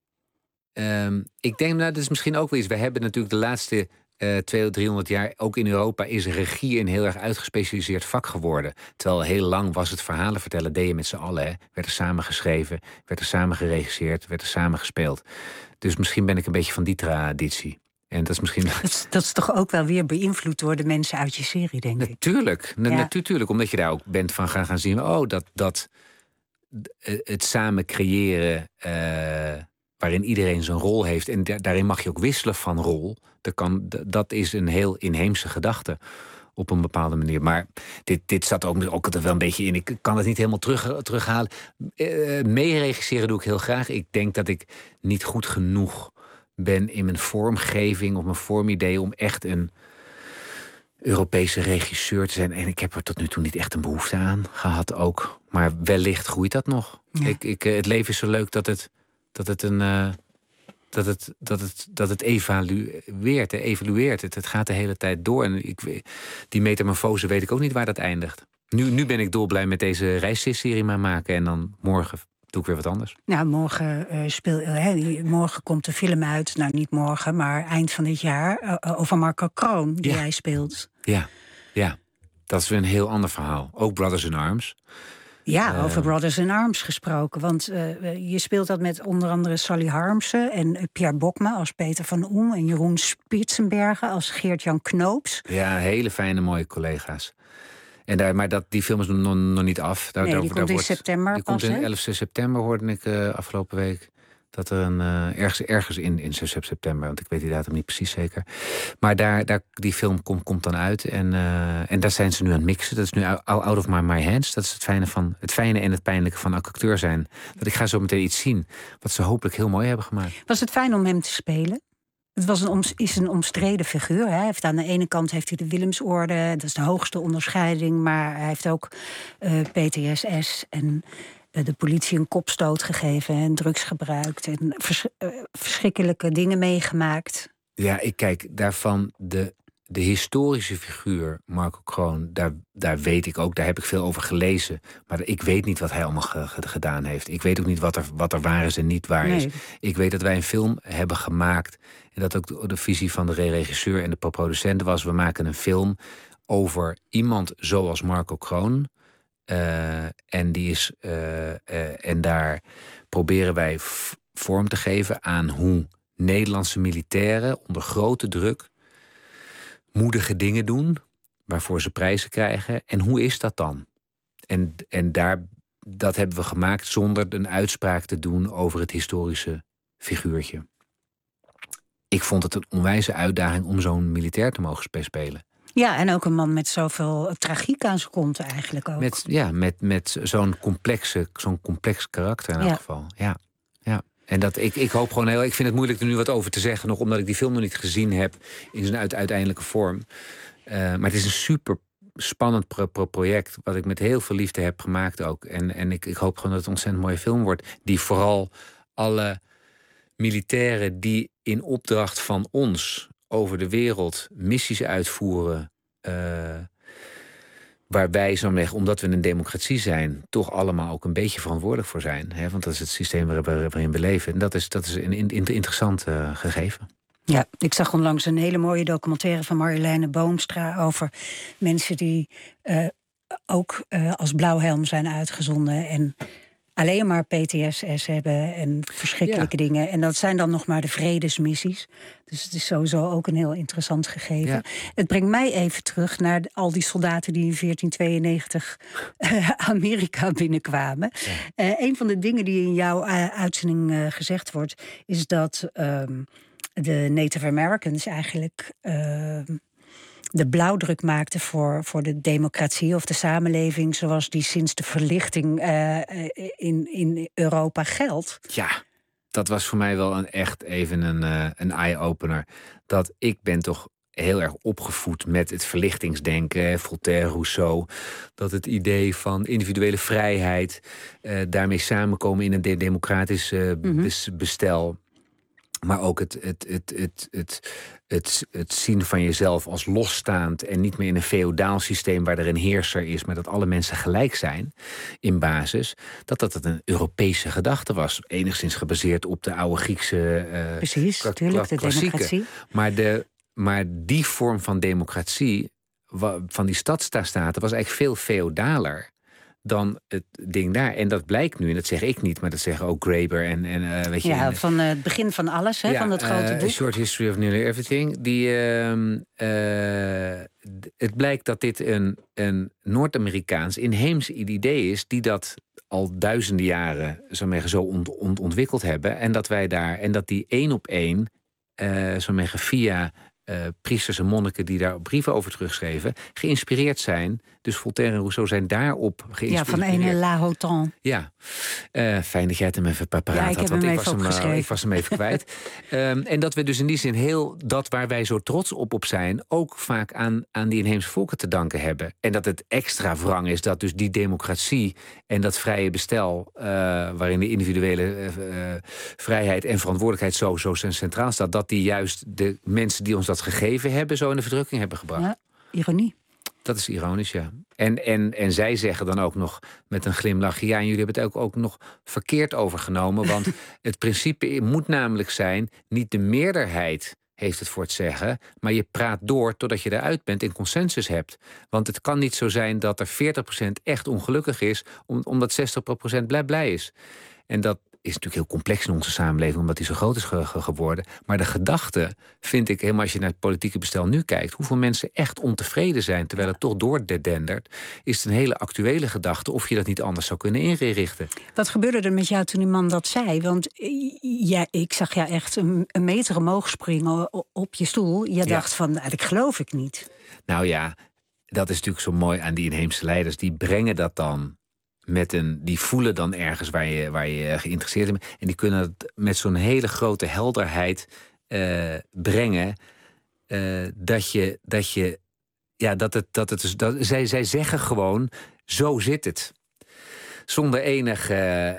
S5: Um, ik denk, nou, dat is misschien ook wel iets. We hebben natuurlijk de laatste uh, tweehonderd, driehonderd jaar... ook in Europa is regie een heel erg uitgespecialiseerd vak geworden. Terwijl heel lang was het verhalen vertellen, deed je met z'n allen. Hè. Werd er samen geschreven, werd er samen geregisseerd, werd er samen gespeeld. Dus misschien ben ik een beetje van die traditie. En dat is misschien...
S4: Dat is, dat is toch ook wel weer beïnvloed door de mensen uit je serie, denk ik.
S5: Natuurlijk,
S4: Ja.
S5: natuurlijk, omdat je daar ook bent van gaan, gaan zien... oh, dat, dat het samen creëren, uh, waarin iedereen zijn rol heeft... en da- daarin mag je ook wisselen van rol. Dat, kan, dat is een heel inheemse gedachte op een bepaalde manier. Maar dit, dit zat ook, ook altijd wel een beetje in. Ik kan het niet helemaal terug, terughalen. Uh, meeregisseren doe ik heel graag. Ik denk dat ik niet goed genoeg... ben in mijn vormgeving of mijn vormidee om echt een Europese regisseur te zijn. En ik heb er tot nu toe niet echt een behoefte aan gehad ook. Maar wellicht groeit dat nog.
S4: Ja.
S5: Ik, ik, het leven is zo leuk dat het, dat het een... Uh, dat het, dat het, dat het evalueert, evalueert. Het, het gaat de hele tijd door. En ik, die metamorfose weet ik ook niet waar dat eindigt. Nu, nu ben ik dolblij met deze reisserie maar maken. En dan morgen doe ik weer wat anders.
S4: Nou, morgen, uh, speel, uh, morgen komt de film uit. Nou, niet morgen, maar eind van dit jaar. Uh, over Marco Kroon, die
S5: Ja.
S4: jij speelt.
S5: Ja, ja, dat is weer een heel ander verhaal. Ook Brothers in Arms.
S4: Ja,
S5: Uh,
S4: over Brothers in Arms gesproken. Want uh, je speelt dat met onder andere Sally Harmsen... en uh, Pierre Bokma als Peter van Oem... en Jeroen Spitsenbergen als Geert-Jan Knoops.
S5: Ja, hele fijne, mooie collega's. En daar, maar dat, die film is nog, nog niet af. Daar,
S4: Nee,
S5: daar,
S4: die
S5: daar
S4: komt in
S5: wordt,
S4: september
S5: Die
S4: pas,
S5: komt in
S4: hè?
S5: elf september, hoorde ik uh, afgelopen week. Dat er een, uh, ergens, ergens in, in zes september, want ik weet die datum niet precies zeker. Maar daar, daar, die film komt, komt dan uit. En, uh, en daar zijn ze nu aan het mixen. Dat is nu out of my, my hands. Dat is het fijne, van, het fijne en het pijnlijke van acteur zijn. Dat ik ga zo meteen iets zien wat ze hopelijk heel mooi hebben gemaakt.
S4: Was het fijn om hem te spelen? Het was een om, is een omstreden figuur. Hè? Hij heeft aan de ene kant heeft hij de Willemsorde, dat is de hoogste onderscheiding, maar hij heeft ook uh, P T S S en uh, de politie een kopstoot gegeven en drugs gebruikt en vers, uh, verschrikkelijke dingen meegemaakt.
S5: Ja, ik kijk daarvan de, de historische figuur Marco Kroon, daar, daar weet ik ook, daar heb ik veel over gelezen. Maar ik weet niet wat hij allemaal ge, ge, gedaan heeft. Ik weet ook niet wat er, wat er waar is en niet waar is.
S4: Nee.
S5: Ik weet dat wij een film hebben gemaakt en dat ook de, de visie van de regisseur en de producent was, we maken een film over iemand zoals Marco Kroon. Uh, en, die is, uh, uh, en daar proberen wij f- vorm te geven aan hoe Nederlandse militairen onder grote druk moedige dingen doen, waarvoor ze prijzen krijgen. En hoe is dat dan? En, en daar, dat hebben we gemaakt zonder een uitspraak te doen over het historische figuurtje. Ik vond het een onwijze uitdaging om zo'n militair te mogen spelen.
S4: Ja, en ook een man met zoveel tragiek aan zijn kont eigenlijk ook.
S5: Met, ja, met, met zo'n complexe, zo'n complex karakter in elk
S4: Ja.
S5: geval. Ja, ja. En dat, ik, ik hoop gewoon heel... Ik vind het moeilijk er nu wat over te zeggen, nog omdat ik die film nog niet gezien heb in zijn uit, uiteindelijke vorm. Uh, maar het is een super spannend pro, pro project, wat ik met heel veel liefde heb gemaakt ook. En, en ik, ik hoop gewoon dat het een ontzettend mooie film wordt, die vooral alle militairen die in opdracht van ons over de wereld missies uitvoeren, uh, waar wij, zo zeggen, omdat we een democratie zijn, toch allemaal ook een beetje verantwoordelijk voor zijn. Hè? Want dat is het systeem waar, waarin we leven. En dat is, dat is een, een, een interessant uh, gegeven.
S4: Ja, ik zag onlangs een hele mooie documentaire van Marjoleine Boomstra over mensen die uh, ook uh, als blauwhelm zijn uitgezonden en alleen maar P T S S hebben en verschrikkelijke ja. dingen. En dat zijn dan nog maar de vredesmissies. Dus het is sowieso ook een heel interessant gegeven. Ja. Het brengt mij even terug naar al die soldaten die in veertien tweeënnegentig uh, Amerika binnenkwamen. Ja. Uh, een van de dingen die in jouw uh, uitzending uh, gezegd wordt, is dat um, de Native Americans eigenlijk Uh, de blauwdruk maakte voor, voor de democratie of de samenleving zoals die sinds de verlichting uh, in, in Europa geldt.
S5: Ja, dat was voor mij wel een echt even een, uh, een eye-opener. Dat ik ben toch heel erg opgevoed met het verlichtingsdenken, Voltaire, Rousseau. Dat het idee van individuele vrijheid, uh, daarmee samenkomen in een de- democratisch uh, mm-hmm. bes- bestel. Maar ook het, het, het, het, het, het, het zien van jezelf als losstaand en niet meer in een feodaal systeem waar er een heerser is, maar dat alle mensen gelijk zijn in basis, dat dat een Europese gedachte was. Enigszins gebaseerd op de oude Griekse uh,
S4: Precies, kla- tuurlijk, de
S5: klassieke.
S4: democratie.
S5: Maar, de, maar die vorm van democratie, van die stadstaten, was eigenlijk veel feodaler dan het ding daar. En dat blijkt nu, en dat zeg ik niet, maar dat zeggen ook Graeber en, en uh, weet je...
S4: Ja,
S5: en,
S4: van uh, het begin van alles, hè,
S5: ja,
S4: van dat grote
S5: uh,
S4: boek.
S5: A Short History of Nearly Everything. Die, uh, uh, het blijkt dat dit een, een Noord-Amerikaans inheems idee is, die dat al duizenden jaren zo ont, ont, ontwikkeld hebben. En dat wij daar, en dat die één op één, uh, zo via Uh, priesters en monniken die daar brieven over terugschreven, geïnspireerd zijn. Dus Voltaire en Rousseau zijn daarop geïnspireerd.
S4: Ja, van ene La Hotan.
S5: Ja, uh, fijn dat jij het hem even paraat
S4: ja, ik
S5: had,
S4: want
S5: ik
S4: was,
S5: hem, uh, ik was hem even kwijt. Um, en dat we dus in die zin heel dat waar wij zo trots op, op zijn, ook vaak aan, aan die inheemse volken te danken hebben. En dat het extra wrang is dat dus die democratie en dat vrije bestel, uh, waarin de individuele uh, vrijheid en verantwoordelijkheid zo, zo centraal staat, dat die juist de mensen die ons dat gegeven hebben, zo in de verdrukking hebben gebracht.
S4: Ja, ironie.
S5: Dat is ironisch, ja. En, en, en zij zeggen dan ook nog met een glimlach, ja, en jullie hebben het ook, ook nog verkeerd overgenomen, want het principe moet namelijk zijn, niet de meerderheid heeft het voor het zeggen, maar je praat door totdat je eruit bent en consensus hebt. Want het kan niet zo zijn dat er veertig procent echt ongelukkig is, omdat zestig procent blij, blij is. En dat is natuurlijk heel complex in onze samenleving, omdat die zo groot is ge- ge- geworden. Maar de gedachte vind ik, helemaal als je naar het politieke bestel nu kijkt, hoeveel mensen echt ontevreden zijn, terwijl het toch doordendert, is het een hele actuele gedachte of je dat niet anders zou kunnen inrichten.
S4: Wat gebeurde er met jou toen die man dat zei? Want ja, ik zag jou echt een, een meter omhoog springen op je stoel. Je dacht ja. van, nou, dat geloof ik niet.
S5: Nou ja, dat is natuurlijk zo mooi aan die inheemse leiders. Die brengen dat dan met een, die voelen dan ergens waar je, waar je geïnteresseerd bent. En die kunnen het met zo'n hele grote helderheid uh, brengen. Uh, dat je, dat je, ja, dat het, dat het, dat, zij, zij zeggen gewoon, zo zit het. Zonder enige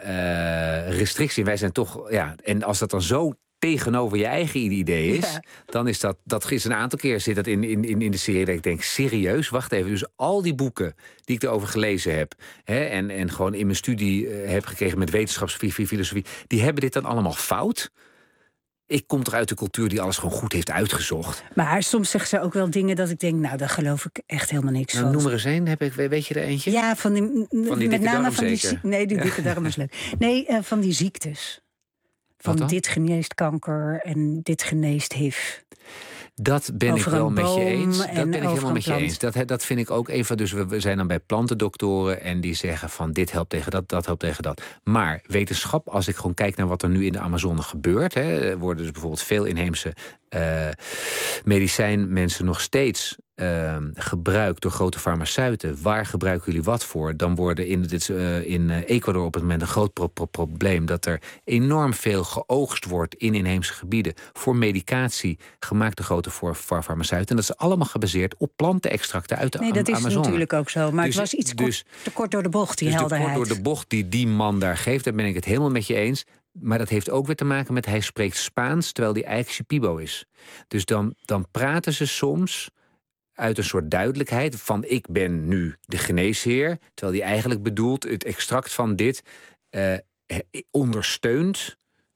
S5: uh, restrictie. Wij zijn toch, ja, en als dat dan zo tegenover je eigen idee is, ja. dan is dat, dat is een aantal keer zit dat in, in, in de serie dat ik denk, serieus, wacht even, dus al die boeken die ik erover gelezen heb, hè, en, en gewoon in mijn studie uh, heb gekregen met wetenschapsfilosofie, filosofie, die hebben dit dan allemaal fout? Ik kom toch uit de cultuur die alles gewoon goed heeft uitgezocht.
S4: Maar soms zeggen ze ook wel dingen dat ik denk, nou, daar geloof ik echt helemaal niks
S5: nou,
S4: van.
S5: Noem er eens een, heb ik, weet je er eentje?
S4: Ja, van die,
S5: van die
S4: met name
S5: darm,
S4: van die,
S5: zeker?
S4: nee, die dikke darm is leuk. Nee, uh, van die ziektes. Van dit geneest kanker en dit geneest H I V.
S5: Dat ben
S4: over
S5: ik wel met je eens. Dat ben ik helemaal met je
S4: plant.
S5: eens. Dat, dat vind ik ook even. Dus we, we zijn dan bij plantendoktoren en die zeggen van dit helpt tegen dat, dat helpt tegen dat. Maar wetenschap, als ik gewoon kijk naar wat er nu in de Amazone gebeurt, hè, er worden dus bijvoorbeeld veel inheemse uh, medicijnmensen nog steeds Uh, gebruikt door grote farmaceuten. Waar gebruiken jullie wat voor? Dan worden in, dit, uh, in Ecuador op het moment een groot pro- pro- probleem dat er enorm veel geoogst wordt in inheemse gebieden voor medicatie gemaakt door grote voor, voor farmaceuten. En dat is allemaal gebaseerd op plantenextracten uit de
S4: nee, dat
S5: Amazone.
S4: Is natuurlijk ook zo. Maar
S5: dus,
S4: het was iets
S5: dus,
S4: kort, te kort door de bocht, die
S5: dus
S4: helderheid.
S5: Te kort door de bocht die die man daar geeft, daar ben ik het helemaal met je eens. Maar dat heeft ook weer te maken met hij spreekt Spaans, terwijl hij eigenlijk Shipibo is. Dus dan, dan praten ze soms uit een soort duidelijkheid van ik ben nu de geneesheer, terwijl hij eigenlijk bedoelt het extract van dit uh, ondersteunt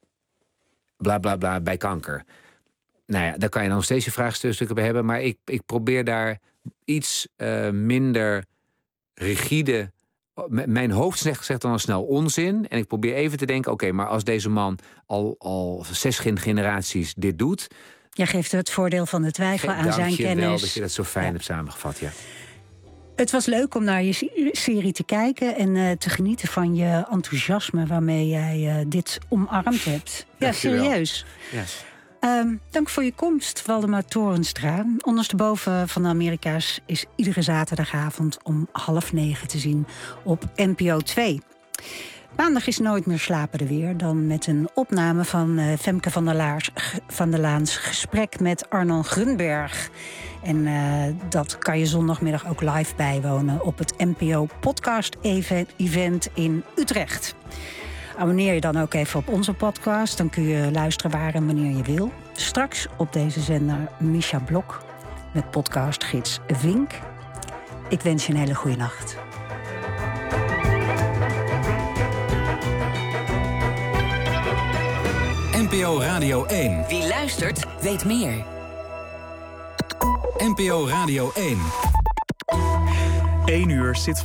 S5: bla bla bla bij kanker. Nou ja, daar kan je dan nog steeds je vraagstukken bij hebben, maar ik, ik probeer daar iets uh, minder rigide. M- mijn hoofd zegt, zegt dan al snel onzin en ik probeer even te denken, oké, okay, maar als deze man al, al zes generaties dit doet.
S4: Jij geeft het voordeel van de twijfel aan zijn kennis.
S5: Dank je wel dat je dat zo fijn ja. hebt samengevat, ja.
S4: Het was leuk om naar je serie te kijken en uh, te genieten van je enthousiasme waarmee jij uh, dit omarmd hebt. Ja, serieus.
S5: Ja.
S4: Um, dank voor je komst, Waldemar Torenstra. Ondersteboven van de Amerika's is iedere zaterdagavond om half negen te zien op N P O twee. Maandag is Nooit meer slapen er weer. Dan met een opname van uh, Femke van der, Laars, van der Laans gesprek met Arnon Grunberg. En uh, dat kan je zondagmiddag ook live bijwonen op het N P O Podcast Event in Utrecht. Abonneer je dan ook even op onze podcast. Dan kun je luisteren waar en wanneer je wil. Straks op deze zender Misha Blok met podcastgids Vink. Ik wens je een hele goede nacht.
S2: N P O Radio één.
S3: Wie luistert, weet meer.
S2: N P O Radio één.
S1: één uur zit